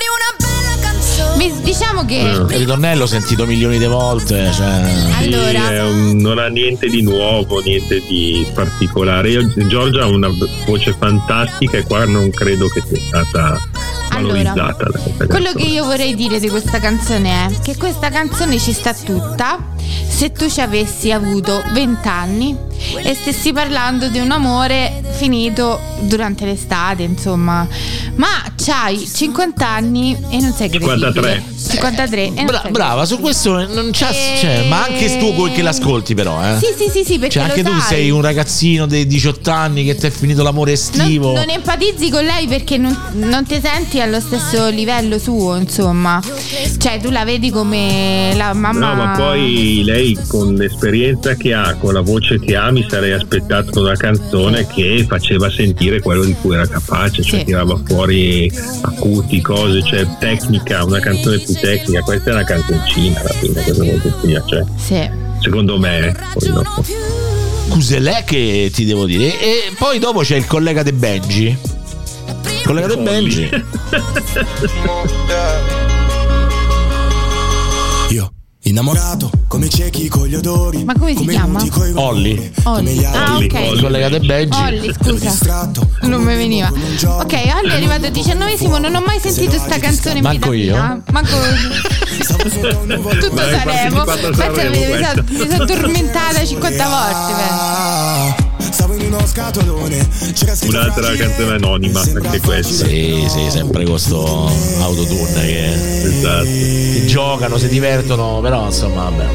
Diciamo che il ritornello l'ho sentito milioni di volte, cioè. Allora, non ha niente di nuovo, niente di particolare. Giorgia ha una voce fantastica e qua non credo che sia stata valorizzata. Allora, quello che io vorrei dire di questa canzone è che questa canzone ci sta tutta se tu ci avessi avuto 20 anni e stessi parlando di un amore finito durante l'estate, insomma. Ma c'hai 50 anni e non sei credibile. 53 brava, su questo non c'è, cioè, ma anche tu che l'ascolti però, Sì, perché cioè, anche tu sei un ragazzino dei 18 anni che ti è finito l'amore estivo. Non empatizzi con lei perché non ti senti allo stesso livello suo, insomma. Cioè, tu la vedi come la mamma. No, ma poi lei con l'esperienza che ha, con la voce che ha, mi sarei aspettato una canzone che faceva sentire quello di cui era capace, cioè tirava fuori acuti, cose, cioè tecnica, una canzone più tecnica. Questa è una canzoncina alla fine, cosa molto sia, cioè. Sì. Secondo me, poi dopo. Cuselè che ti devo dire. E poi dopo c'è il collega De Benji. Collega De Benji. Io innamorato come ciechi con gli odori. Ma come si chiama? Olli. Ah, ok. Il collega De Benji. Olli, scusa. Non mi veniva. Ok, Olli è arrivato al 19esimo. Non ho mai sentito sta canzone. Manco io. Manco tutto Sanremo. Mi sono addormentata 50 volte. Stavo in uno scatolone. Un'altra canzone anonima, anche questa. Sì, sempre con sto autotune che giocano, si divertono, però insomma vabbè.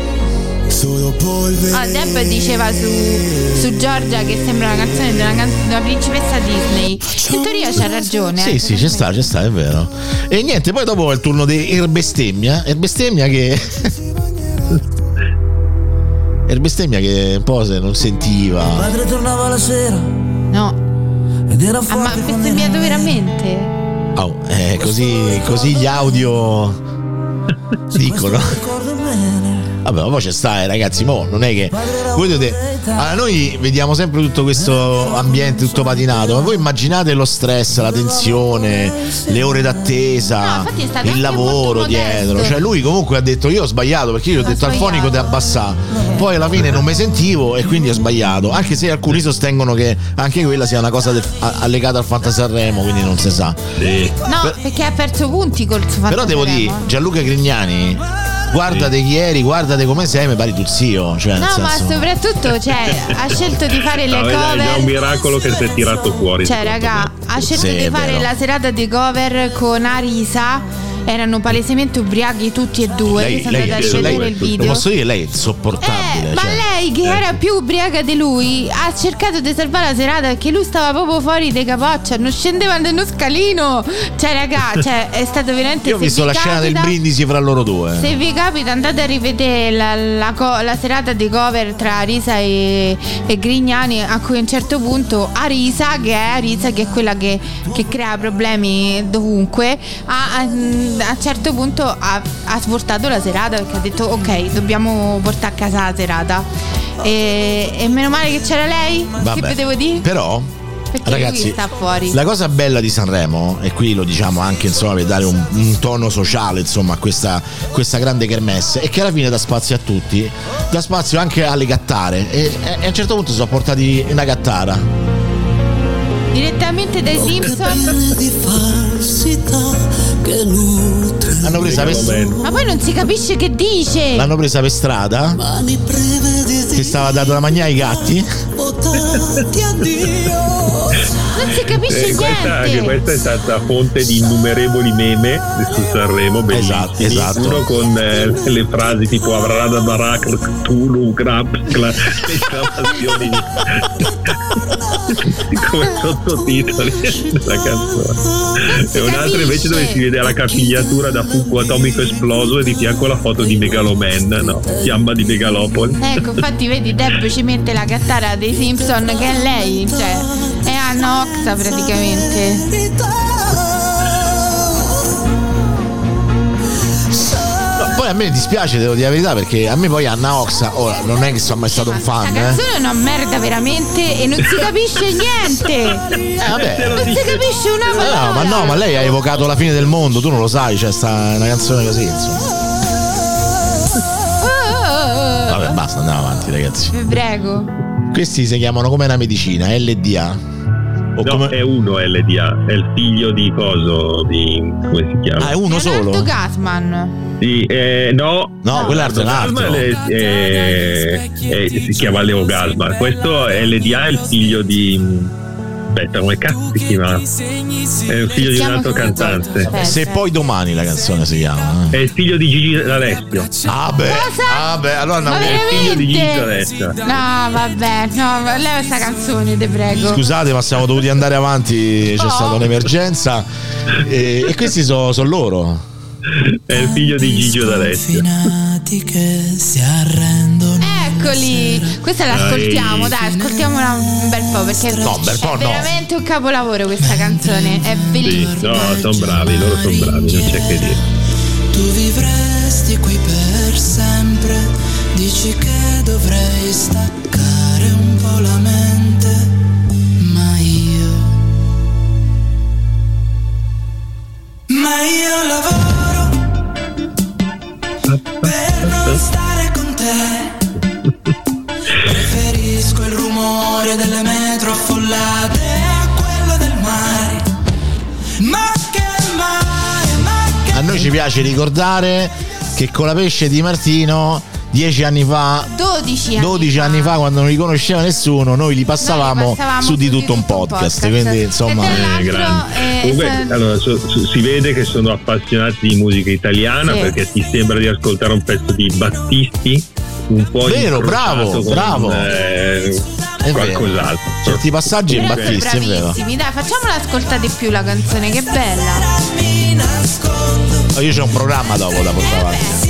Deb diceva su Giorgia che sembra una canzone di una principessa Disney. In teoria c'ha ragione. Sì, ci sta, è vero. E niente, poi dopo è il turno di Erbestemmia che Erbestemmia che un po' se non sentiva. Padre tornava la sera. No. Ed era ma bestemmiato veramente? Così gli audio dicono. Vabbè, ma poi c'è sta, ragazzi, non è che voi allora, noi vediamo sempre tutto questo ambiente tutto patinato, ma voi immaginate lo stress, la tensione, le ore d'attesa, il lavoro dietro. Cioè lui comunque ha detto io ho sbagliato, perché io ho detto al fonico di abbassare, poi alla fine non mi sentivo e quindi ho sbagliato, anche se alcuni sostengono che anche quella sia una cosa legata al Fantasanremo, quindi non si sa. No, perché ha perso punti col suo Fantasanremo. Però devo dire, Gianluca Grignani, guardate chi eri, guardate come sei, mi pari tu zio. Cioè, no, ma soprattutto ha scelto di fare le cover. È un miracolo che si è tirato fuori. Cioè, raga, ha scelto di fare la serata di cover con Arisa. Erano palesemente ubriachi tutti e due. Lei sono andata a vedere il video. Posso dire, lei è insopportabile. Ma lei, che era più ubriaca di lui, ha cercato di salvare la serata perché lui stava proprio fuori di capoccia, non scendeva nello scalino. Cioè, raga, è stato veramente. Io ho visto la scena del brindisi fra loro due. Se vi capita, andate a rivedere la serata di cover tra Arisa e Grignani, a cui a un certo punto Arisa, che è quella che crea problemi dovunque, a un certo punto ha svoltato la serata perché ha detto ok, dobbiamo portare a casa la serata e meno male che c'era lei. Vabbè, che potevo dire? Però perché ragazzi, lui sta fuori. La cosa bella di Sanremo, e qui lo diciamo anche insomma per dare un tono sociale insomma a questa grande kermesse, è che alla fine dà spazio a tutti, dà spazio anche alle gattare e a un certo punto si sono portati una gattara direttamente dai Simpson. L'hanno presa per ma poi non si capisce che dice. L'hanno presa per strada, che stava dando da mangiare ai gatti. Non si capisce niente. Questa è stata fonte di innumerevoli meme su Sanremo, bellissimi. Esatto. Uno con le frasi tipo Avrada Barak Tulu Grab esclamazioni come sottotitoli della canzone, e un'altra invece dove si vede la capigliatura da fuoco atomico esploso e di fianco la foto di Megaloman, fiamma di Megalopoli. Ecco, infatti vedi, Deb ci mette la gattara dei Simpson che è lei, cioè è Anna Oxa praticamente. Poi a me dispiace, devo dire la verità, perché a me poi Anna Oxa, ora non è che sono mai stato un fan. La canzone è una merda veramente e non si capisce niente. Vabbè. Non si capisce una parola. Ma lei ha evocato la fine del mondo, tu non lo sai, cioè sta una canzone così, insomma. Vabbè, basta, andiamo avanti, ragazzi. Vi prego. Questi si chiamano come una medicina, LDA. È uno LDA, è il figlio di coso, come si chiama? Ah, è uno Leonardo solo? Gasman. Sì, no, quello è un altro. Si chiama Leo Gasman. Questo LDA è il figlio di... Aspetta, come cazzo si chiama? È il figlio di un altro cantante. Se poi domani la canzone si chiama. È il figlio di Gigi D'Alessio. Vabbè, allora ma è il figlio di Gigi D'Alessio. No, vabbè, leva questa canzone, te prego. Scusate, ma siamo dovuti andare avanti, c'è stata un'emergenza e questi sono loro. È il figlio di Gigi D'Alessio. Che si arrendono. Eccoli, questa l'ascoltiamo, dai, ascoltiamola un bel po' perché è veramente un capolavoro questa canzone, è bellissima. No, sono bravi, loro sono bravi, non c'è che dire. Tu vivresti qui per sempre, dici che dovrei staccare un po' la mente, ma io lavoro per non stare con te. Preferisco il rumore delle metro affollate a quello del mare. Ma che mare, a noi ci piace ricordare che con la Pesce di Martino 10 anni fa, 12 anni fa, quando non li conosceva nessuno, noi li passavamo su di tutto un podcast. Quindi insomma, comunque, allora, si vede che sono appassionati di musica italiana, sì, perché ti sembra di ascoltare un pezzo di Battisti, un po' vero, bravo. Qualcos'altro. Certi passaggi in Battisti, è vero. Dai, facciamola ascoltare di più la canzone, che bella. Io c'ho un programma dopo da portare avanti.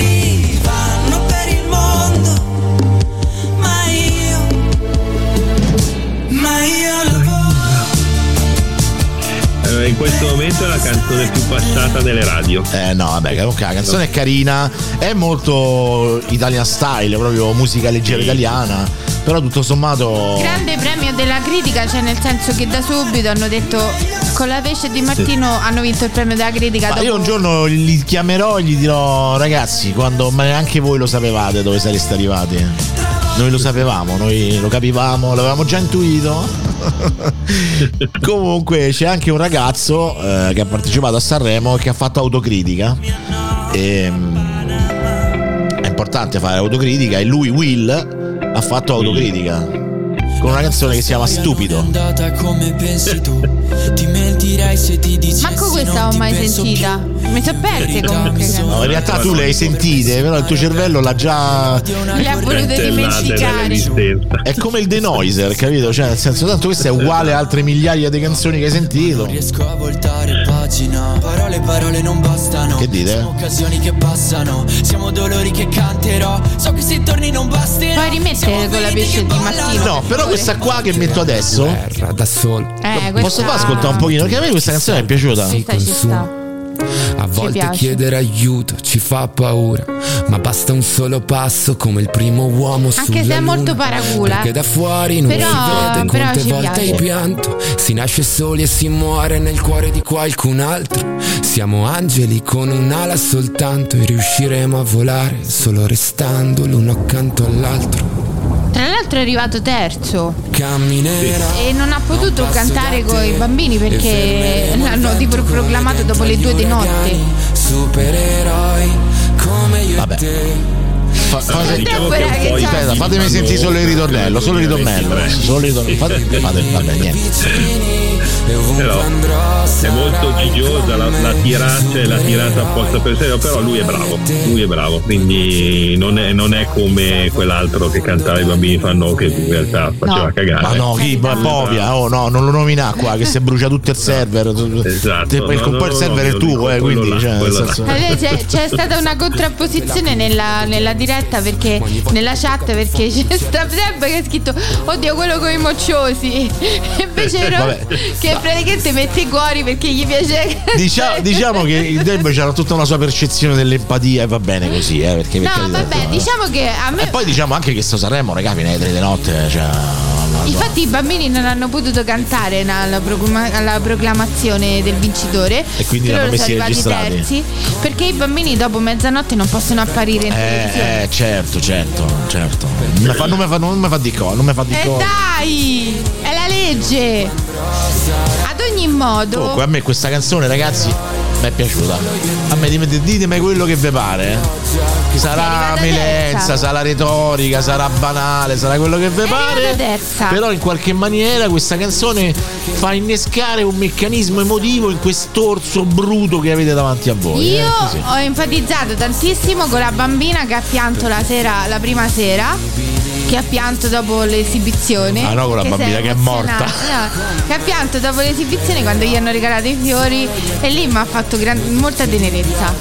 In questo momento è la canzone più passata nelle radio. No, vabbè, comunque la canzone è carina, è molto Italian style, proprio musica leggera italiana, però tutto sommato grande premio della critica, cioè nel senso che da subito hanno detto con la Pesce di Martino hanno vinto il premio della critica. Ma io un giorno li chiamerò e gli dirò: ragazzi, quando ma neanche voi lo sapevate dove sareste arrivati. Noi lo sapevamo, noi lo capivamo, l'avevamo già intuito. Comunque c'è anche un ragazzo che ha partecipato a Sanremo e che ha fatto autocritica. È importante fare autocritica e lui, Will, ha fatto autocritica con una canzone che si chiama Stupido. Come pensi tu, ti mentirei se ti dicessi. Manco questa ho mai sentita. Mi sono perse comunque. No, in realtà tu le hai sentite, però il tuo cervello l'ha già. Le ha volute dimenticare. È come il denoiser, capito? Cioè, nel senso, tanto questa è uguale a altre migliaia di canzoni che hai sentito. Riesco a voltare pagina. Parole non bastano. Che dite? Sono occasioni che passano. Siamo dolori che canterò. So che se torni non basterà. Puoi rimettere con la Pesce di Martino. No, però questa qua che metto adesso da solo. Posso far ascoltare un pochino? Perché a me questa canzone è piaciuta. Ci sta. A volte chiedere aiuto ci fa paura, ma basta un solo passo come il primo uomo sulla anche se è molto paracula, perché da fuori non si vede quante volte hai pianto. Si nasce soli e si muore nel cuore di qualcun altro. Siamo angeli con un'ala soltanto e riusciremo a volare solo restando l'uno accanto all'altro. Tra l'altro è arrivato terzo e non ha potuto cantare con i bambini perché l'hanno tipo proclamato dopo le 2 di notte. Supereroi come io. Vabbè. Diciamo Aspetta, fatemi sentire solo il ritornello. Vabbè, niente. Però è molto gigiosa la tirata apposta per sé, però lui è bravo, quindi non è come quell'altro che cantava I bambini fanno, che in realtà faceva cagare. Ma no, chi Povia, no, non lo nomina qua che si brucia tutto il server. Esatto, un po' il server è tuo, quindi c'è stata una contrapposizione nella diretta, perché nella chat, perché c'è sta Seb che ha scritto oddio quello con i mocciosi e invece che praticamente mette i cuori perché gli piace. Diciamo che il Deb c'era tutta una sua percezione dell'empatia e va bene così, perché diciamo che a me. E poi diciamo anche che sto Sanremo, ragazzi, alle 3 di notte, cioè. Infatti i bambini non hanno potuto cantare alla proclamazione del vincitore e quindi loro sono arrivati registrati terzi, perché i bambini dopo mezzanotte non possono apparire in televisione. Certo. Non mi fa di co'. Dai, è la legge. Ad ogni modo, comunque a me questa canzone, ragazzi, mi è piaciuta. A me ditemi quello che vi pare. Sarà melenza, sarà retorica, sarà banale, sarà quello che vi pare. Però in qualche maniera questa canzone fa innescare un meccanismo emotivo in quest'orso bruto che avete davanti a voi. Io ho enfatizzato tantissimo con la bambina che ha pianto la prima sera. che ha pianto dopo l'esibizione. Ah no, con la bambina che è morta. No, che ha pianto dopo l'esibizione quando gli hanno regalato i fiori, e lì mi ha fatto molta tenerezza.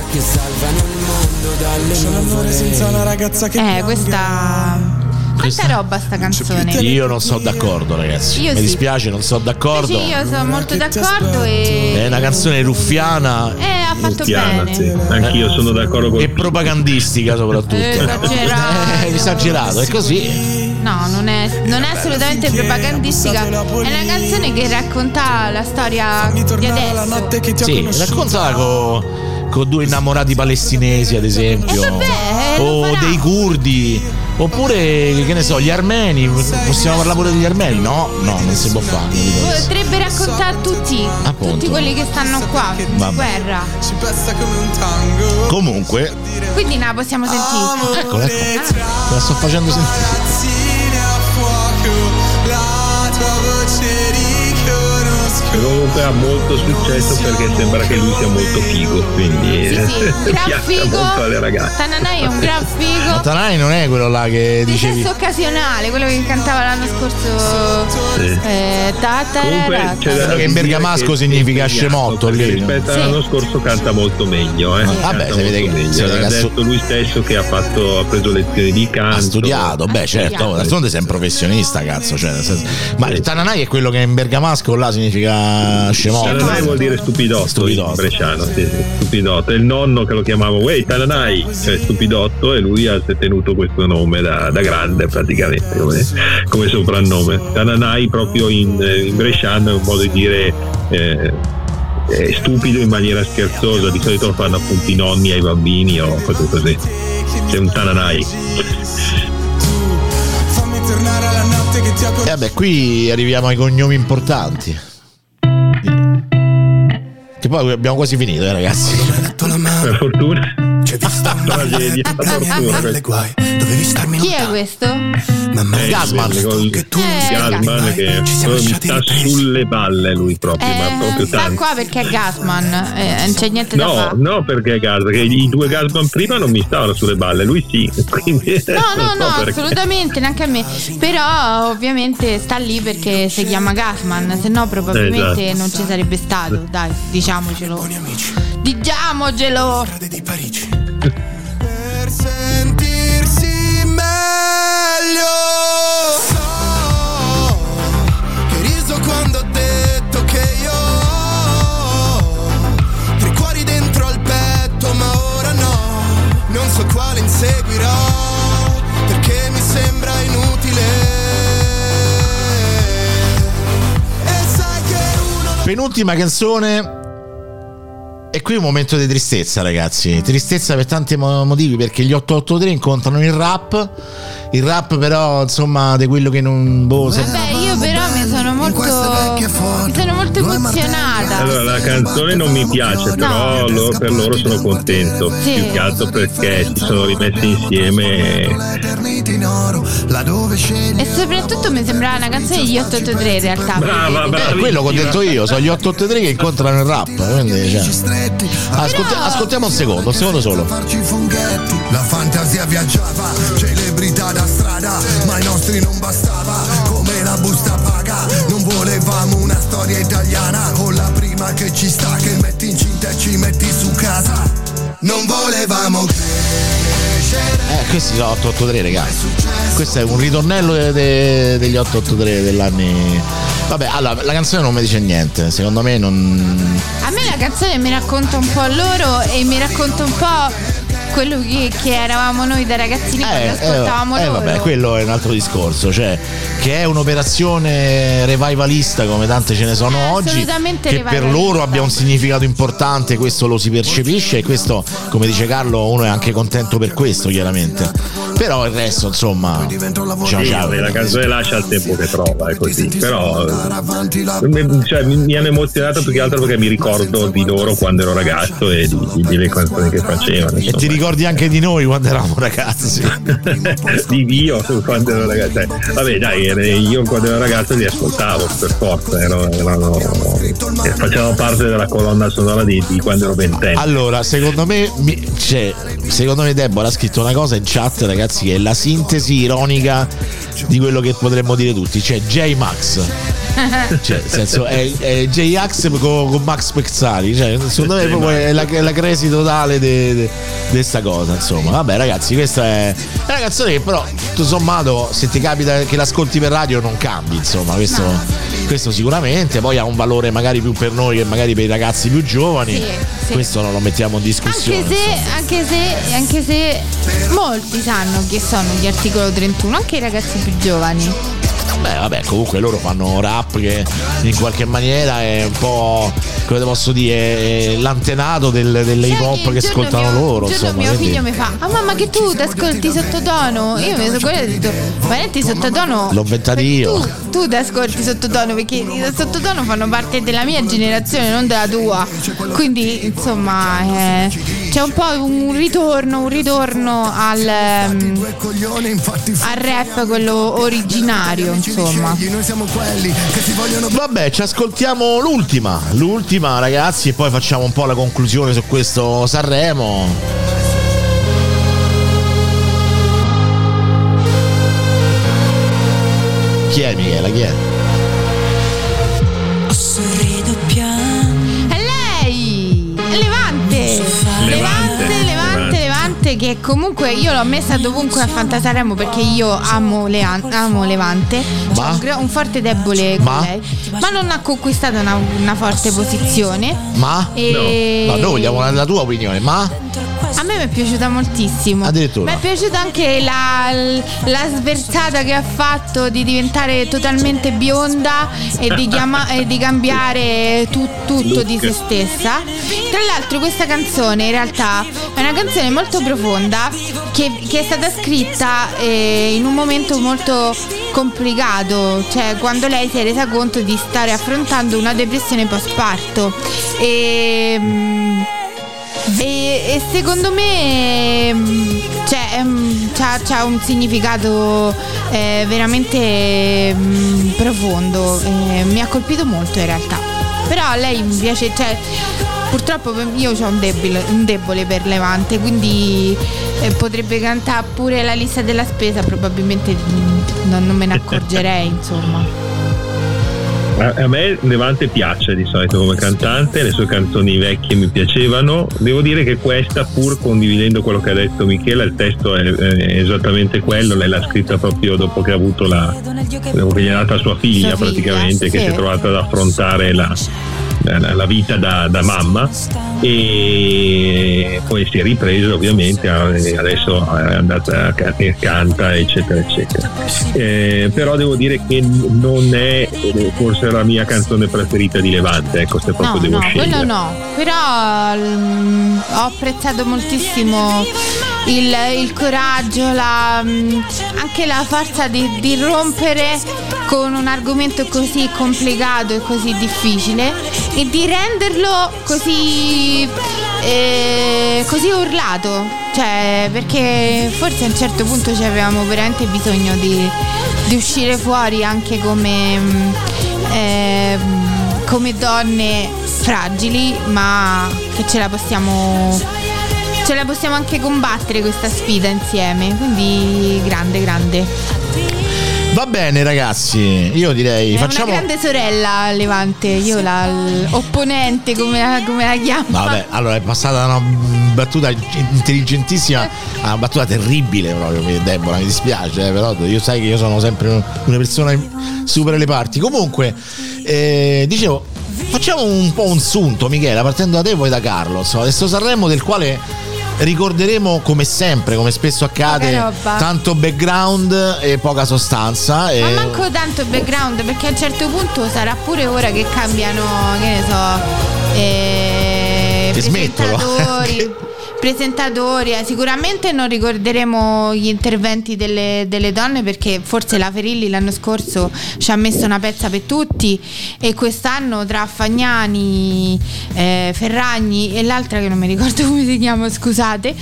Questa roba sta canzone. Io non sono d'accordo, ragazzi. Mi dispiace, non sono d'accordo. Io sono molto d'accordo è una canzone ruffiana. Ha fatto bene. Sì. Anch'io sono d'accordo con e propagandistica soprattutto. Esagerato, è così. No, non è assolutamente propagandistica. È una canzone che racconta la storia di adesso. Sì, racconta con due innamorati palestinesi, ad esempio, o dei curdi, oppure che ne so, gli armeni. Possiamo parlare pure degli armeni? No, non si può fare. Potrebbe raccontare tutti quelli che stanno qua in guerra. Comunque, quindi la possiamo sentire. Ecco, te la sto facendo sentire. Comunque ha molto successo perché sembra che lui sia molto figo, quindi gran figo. Molto alle ragazze. Tananai è un gran figo. Ma Tananai non è quello là che dicevi, sesso occasionale, quello che cantava l'anno scorso. Sì. Comunque che in bergamasco significa scemotto lì. Rispetto all'anno scorso canta molto meglio. Vabbè, si vede che ha detto lui stesso che ha preso lezioni di canto. Ha studiato, certo, d'altronde sei un professionista, cazzo. Ma Tananai è quello che in bergamasco là significa scemotto. Tananai vuol dire stupidotto. In bresciano, sì, stupidotto. È il nonno che lo chiamava Tananai, cioè stupidotto, e lui ha tenuto questo nome da grande praticamente come soprannome. Tananai proprio in bresciano è un modo di dire stupido in maniera scherzosa. Di solito lo fanno appunto i nonni ai bambini o cose così. C'è un Tananai. E vabbè, qui arriviamo ai cognomi importanti. Che poi abbiamo quasi finito, ragazzi. Per fortuna. C'è vista una tragedia. Dovevi starmi lontano. Chi è questo? Gasman. Gasman che mi sta sulle balle lui proprio, ma proprio sta tanto. Qua perché è Gasman, non c'è niente da fare. No, perché è Gasman, perché i due Gasman prima non mi stavano sulle balle, lui sì. Quindi no, assolutamente, neanche a me. Però ovviamente sta lì perché si chiama Gasman, se no probabilmente non ci sarebbe stato, dai, diciamocelo. Diciamocelo. Per sentirsi meglio. So che riso quando ho detto che io ho 3 cuori dentro al petto, ma ora no, non so quale inseguirò, perché mi sembra inutile. E sai che penultima canzone. E qui un momento di tristezza, ragazzi. Tristezza per tanti motivi, perché gli 883 incontrano il rap però, insomma, di quello che non vabbè, io però mi sono molto emozionata. Allora, la canzone non mi piace, però per loro sono contento. Sì. Più che altro perché si sono rimessi insieme. E soprattutto mi sembrava una canzone di 883 in realtà. Brava, quello che ho detto io, sono gli 883 che incontrano il rap, quindi, ascoltiamo un secondo solo. La fantasia viaggiava, celebrità da strada, ma ai nostri non bastava, come la busta paga. Non volevamo una storia italiana, con la prima che ci sta, che metti incinta e ci metti su casa. Non volevamo crescere. Questi sono 883, ragazzi. Questo è un ritornello degli 883 dell'anni. Vabbè, allora, la canzone non mi dice niente, secondo me non. A me la canzone mi racconta un po' loro e mi racconta un po' quello che eravamo noi da ragazzini quando ascoltavamo loro. Vabbè, quello è un altro discorso, cioè che è un'operazione revivalista come tante ce ne sono oggi, che per loro abbia un significato importante, questo lo si percepisce, e questo, come dice Carlo, uno è anche contento per questo, chiaramente. Però il resto, insomma, ciao. La canzone lascia il tempo che trova, è così. Però mi hanno emozionato più che altro perché mi ricordo di loro quando ero ragazzo e di le canzoni che facevano. E ti ricordi anche di noi quando eravamo ragazzi? Di Dio quando ero ragazzo. Vabbè, dai, io quando ero ragazzo li ascoltavo per forza, erano facciamo parte della colonna sonora di quando ero ventenne. Allora, secondo me Deborah ha scritto una cosa in chat, ragazzi, che è la sintesi ironica di quello che potremmo dire tutti, cioè J-Max. Cioè, nel senso, è J-Ax con Max Pezzali, cioè, secondo me proprio è la crisi totale di questa cosa, insomma. Vabbè, ragazzi, questa è una canzone che però tutto sommato, se ti capita che l'ascolti per radio, non cambi, insomma, questo sicuramente. Poi ha un valore magari più per noi che magari per i ragazzi più giovani, sì. Questo non lo mettiamo in discussione, anche se molti sanno che sono gli articolo 31, anche i ragazzi più giovani. Beh, vabbè, comunque loro fanno rap che in qualche maniera è un po', come te posso dire, l'antenato delle hip hop che ascoltano loro. Insomma, mio figlio mi fa: "Ah, mamma, che tu ti ascolti sottotono?" Io mi sono guardata e ho detto: "Veramente sottotono? L'ho inventato io." Tu ti ascolti sottotono, perché i sottotono fanno parte della mia generazione, non della tua. Quindi, insomma, c'è un po' un ritorno al rap, quello originario, insomma. Vabbè, ci ascoltiamo l'ultima, ragazzi, e poi facciamo un po' la conclusione su questo Sanremo. Chi è, Michela? Chi è? Sorrido piano. È lei! Levante, che comunque io l'ho messa dovunque a Fantasarremo, perché io amo Levante. C'ho un forte debole con lei, ma non ha conquistato una forte posizione. Ma noi vogliamo la tua opinione. A me mi è piaciuta moltissimo. Addirittura. Mi è piaciuta anche la sversata che ha fatto di diventare totalmente bionda e di cambiare tutto di se stessa. Tra l'altro questa canzone in realtà è una canzone molto profonda che è stata scritta in un momento molto complicato, cioè quando lei si è resa conto di stare affrontando una depressione postparto e secondo me c'ha un significato veramente profondo, mi ha colpito molto in realtà. Però lei mi piace, cioè purtroppo io ho un debole per Levante, quindi potrebbe cantare pure la lista della spesa, probabilmente non me ne accorgerei, insomma. A me Levante piace di solito come cantante, le sue canzoni vecchie mi piacevano. Devo dire che questa, pur condividendo quello che ha detto Michela, il testo è esattamente quello. Lei l'ha scritta proprio dopo che ha avuto dopo che gli è nata sua figlia praticamente, che si è trovata ad affrontare la vita da mamma, e poi si è ripreso ovviamente, adesso è andata canta eccetera eccetera, però devo dire che non è forse la mia canzone preferita di Levante, ecco, se proprio devo scegliere. Quello no, però ho apprezzato moltissimo il coraggio, anche la forza di rompere con un argomento così complicato e così difficile e di renderlo così urlato, cioè, perché forse a un certo punto avevamo veramente bisogno di uscire fuori anche come donne fragili, ma che ce la possiamo anche combattere questa sfida insieme, quindi grande. Va bene, ragazzi, io direi facciamo una grande sorella Levante, io opponente come la chiamo. Vabbè, allora è passata una battuta intelligentissima a una battuta terribile proprio, Deborah, mi dispiace, però io sai che io sono sempre una persona supera le parti. Comunque dicevo, facciamo un po' un sunto, Michela, partendo da te e poi da Carlo, insomma, adesso Sanremo, del quale ricorderemo come sempre, come spesso accade, tanto background e poca sostanza. Ma manco tanto background, perché a un certo punto sarà pure ora che cambiano, che ne so, presentatori. presentatori. Sicuramente non ricorderemo gli interventi delle donne, perché forse la Ferilli l'anno scorso ci ha messo una pezza per tutti, e quest'anno tra Fagnani, Ferragni e l'altra che non mi ricordo come si chiama, scusate,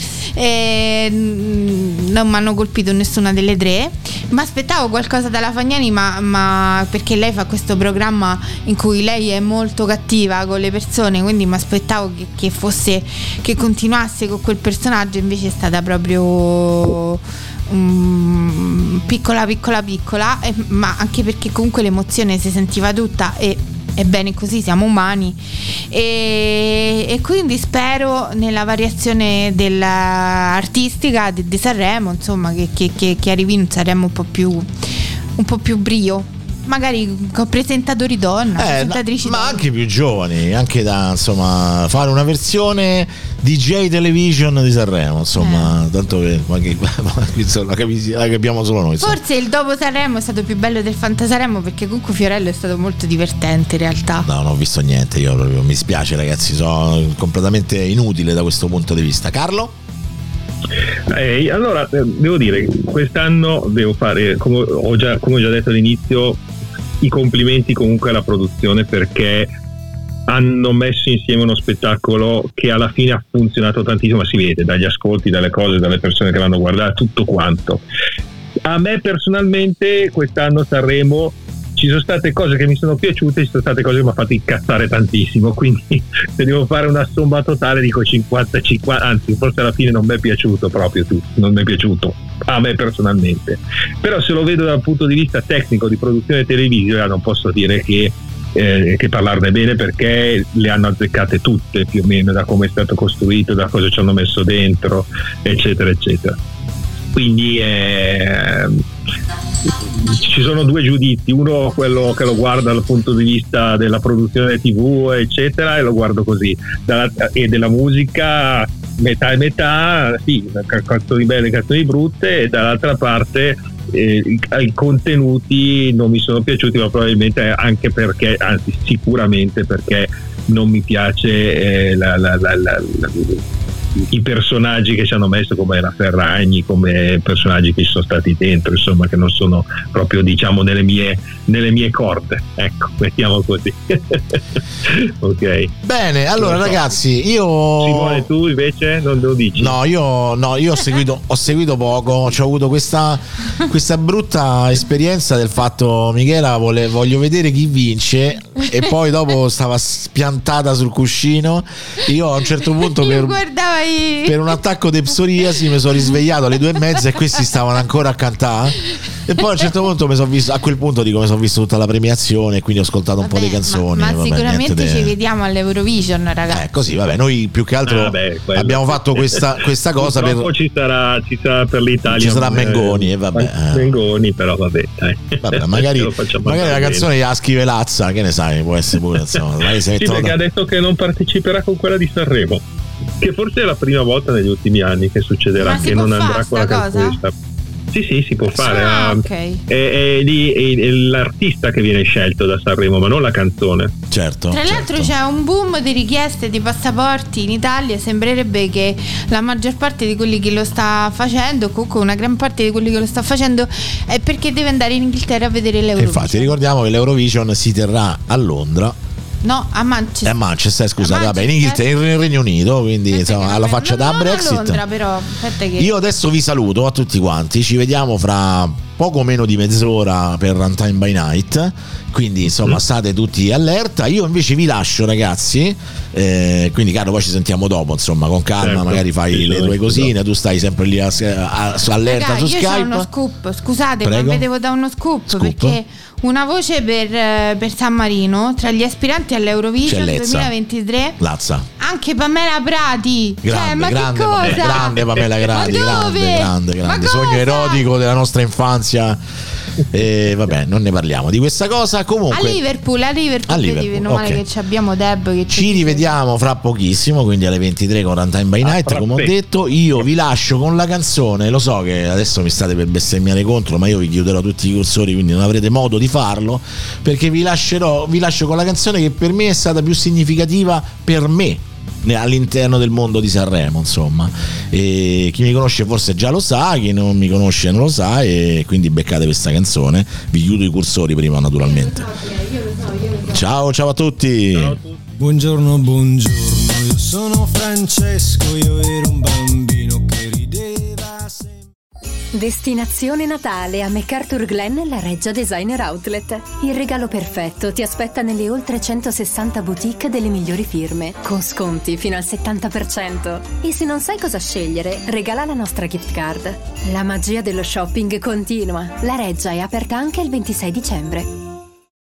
non mi hanno colpito nessuna delle tre. Ma aspettavo qualcosa dalla Fagnani, ma perché lei fa questo programma in cui lei è molto cattiva con le persone, quindi mi aspettavo che continuasse con quel personaggio. Invece è stata proprio piccola, ma anche perché comunque l'emozione si sentiva tutta, e è bene così, siamo umani, e quindi spero nella variazione dell'artistica di Sanremo, insomma, che arrivi in Sanremo un po' più brio, magari con presentatori donna, presentatrici ma donna, anche più giovani, anche da, insomma, fare una versione DJ Television di Sanremo, insomma, tanto che la capiamo solo noi. Forse il dopo Sanremo è stato più bello del Fantasaremo, perché comunque Fiorello è stato molto divertente in realtà. No, non ho visto niente, io proprio mi spiace, ragazzi, sono completamente inutile da questo punto di vista. Carlo? Allora, devo dire, quest'anno devo fare, come ho già detto all'inizio, i complimenti comunque alla produzione, perché hanno messo insieme uno spettacolo che alla fine ha funzionato tantissimo, ma si vede dagli ascolti, dalle cose, dalle persone che l'hanno guardato, tutto quanto. A me personalmente quest'anno Sanremo ci sono state cose che mi sono piaciute, ci sono state cose che mi hanno fatto incazzare tantissimo, quindi se devo fare una somma totale dico 50-50, anzi forse alla fine non mi è piaciuto proprio tutto, non mi è piaciuto a me personalmente, però se lo vedo dal punto di vista tecnico di produzione televisiva non posso dire che parlarne bene, perché le hanno azzeccate tutte più o meno, da come è stato costruito, da cosa ci hanno messo dentro, eccetera eccetera. Quindi ci sono due giudizi, uno quello che lo guarda dal punto di vista della produzione TV eccetera, e lo guardo così, e della musica metà e metà, sì, canzoni belle, canzoni brutte, e dall'altra parte i contenuti non mi sono piaciuti, ma probabilmente anche perché, anzi sicuramente perché non mi piace i personaggi che ci hanno messo, come la Ferragni, come personaggi che ci sono stati dentro, insomma, che non sono proprio, diciamo, nelle mie corde, ecco, mettiamo così. Ok, bene, allora ragazzi, io Simone, tu invece non lo dici? No, io ho seguito poco, ho avuto questa brutta esperienza del fatto, Michela, voglio vedere chi vince, e poi dopo stava spiantata sul cuscino. Io a un certo punto per un attacco di psoriasi mi sono risvegliato alle 2:30 e questi stavano ancora a cantare, e poi a un certo punto mi sono visto tutta la premiazione, e quindi ho ascoltato un po' di canzoni. Ma sicuramente ci vediamo all'Eurovision, ragazzi. Così, vabbè, noi più che altro abbiamo fatto questa cosa ci sarà per l'Italia, ci sarà Mengoni, e vabbè. Mengoni, però vabbè, dai. Vabbè, magari la canzone la scrive Lazza, che ne sai, può essere pure, insomma. Sì, perché ha detto che non parteciperà con quella di Sanremo, che forse è la prima volta negli ultimi anni che succederà, che non andrà con la canzone di Sanremo. Sì, si può fare. Okay. È l'artista che viene scelto da Sanremo, ma non la canzone. Certo. Tra l'altro c'è un boom di richieste di passaporti in Italia. Sembrerebbe che la maggior parte di quelli che lo sta facendo, comunque una gran parte di quelli che lo sta facendo, è perché deve andare in Inghilterra a vedere l'Eurovision. Infatti ricordiamo che l'Eurovision si terrà a Londra. No, a Manchester. Scusate, vabbè, in Inghilterra, in Regno Unito, quindi insomma, alla faccia da Brexit. Londra, però, che... Io adesso vi saluto a tutti quanti, ci vediamo fra poco meno di mezz'ora per Runtime by Night, quindi insomma state tutti allerta. Io invece vi lascio, ragazzi, quindi Carlo, poi ci sentiamo dopo, insomma, con calma, certo, per fai le tue cosine, tu stai sempre lì allerta su Skype. Io c'ho uno scoop, scusate, ma vedevo da uno scoop, perché una voce per San Marino tra gli aspiranti all'Eurovision 2023. Lazza. Anche Pamela Prati. Grande, che cosa? Grande Pamela Prati, grande. Sogno erotico della nostra infanzia. Vabbè, non ne parliamo di questa cosa. Comunque a Liverpool, meno male che abbiamo Deb che ci rivediamo fra pochissimo, quindi alle 23 con Runtime by Night, come ho detto. Io vi lascio con la canzone, lo so che adesso mi state per bestemmiare contro, ma io vi chiuderò tutti i cursori, quindi non avrete modo di farlo, perché vi lascio con la canzone che per me è stata più significativa per me all'interno del mondo di Sanremo, insomma. E chi mi conosce forse già lo sa, chi non mi conosce non lo sa, e quindi beccate questa canzone. Vi chiudo i cursori prima, naturalmente. Ciao a tutti. Ciao a tutti. Buongiorno, io sono Francesco, io ero un bambino che rideva sempre. Destinazione Natale a MacArthur Glen, la Reggia Designer Outlet. Il regalo perfetto ti aspetta nelle oltre 160 boutique delle migliori firme, con sconti fino al 70%. E se non sai cosa scegliere, regala la nostra gift card. La magia dello shopping continua. La Reggia è aperta anche il 26 dicembre.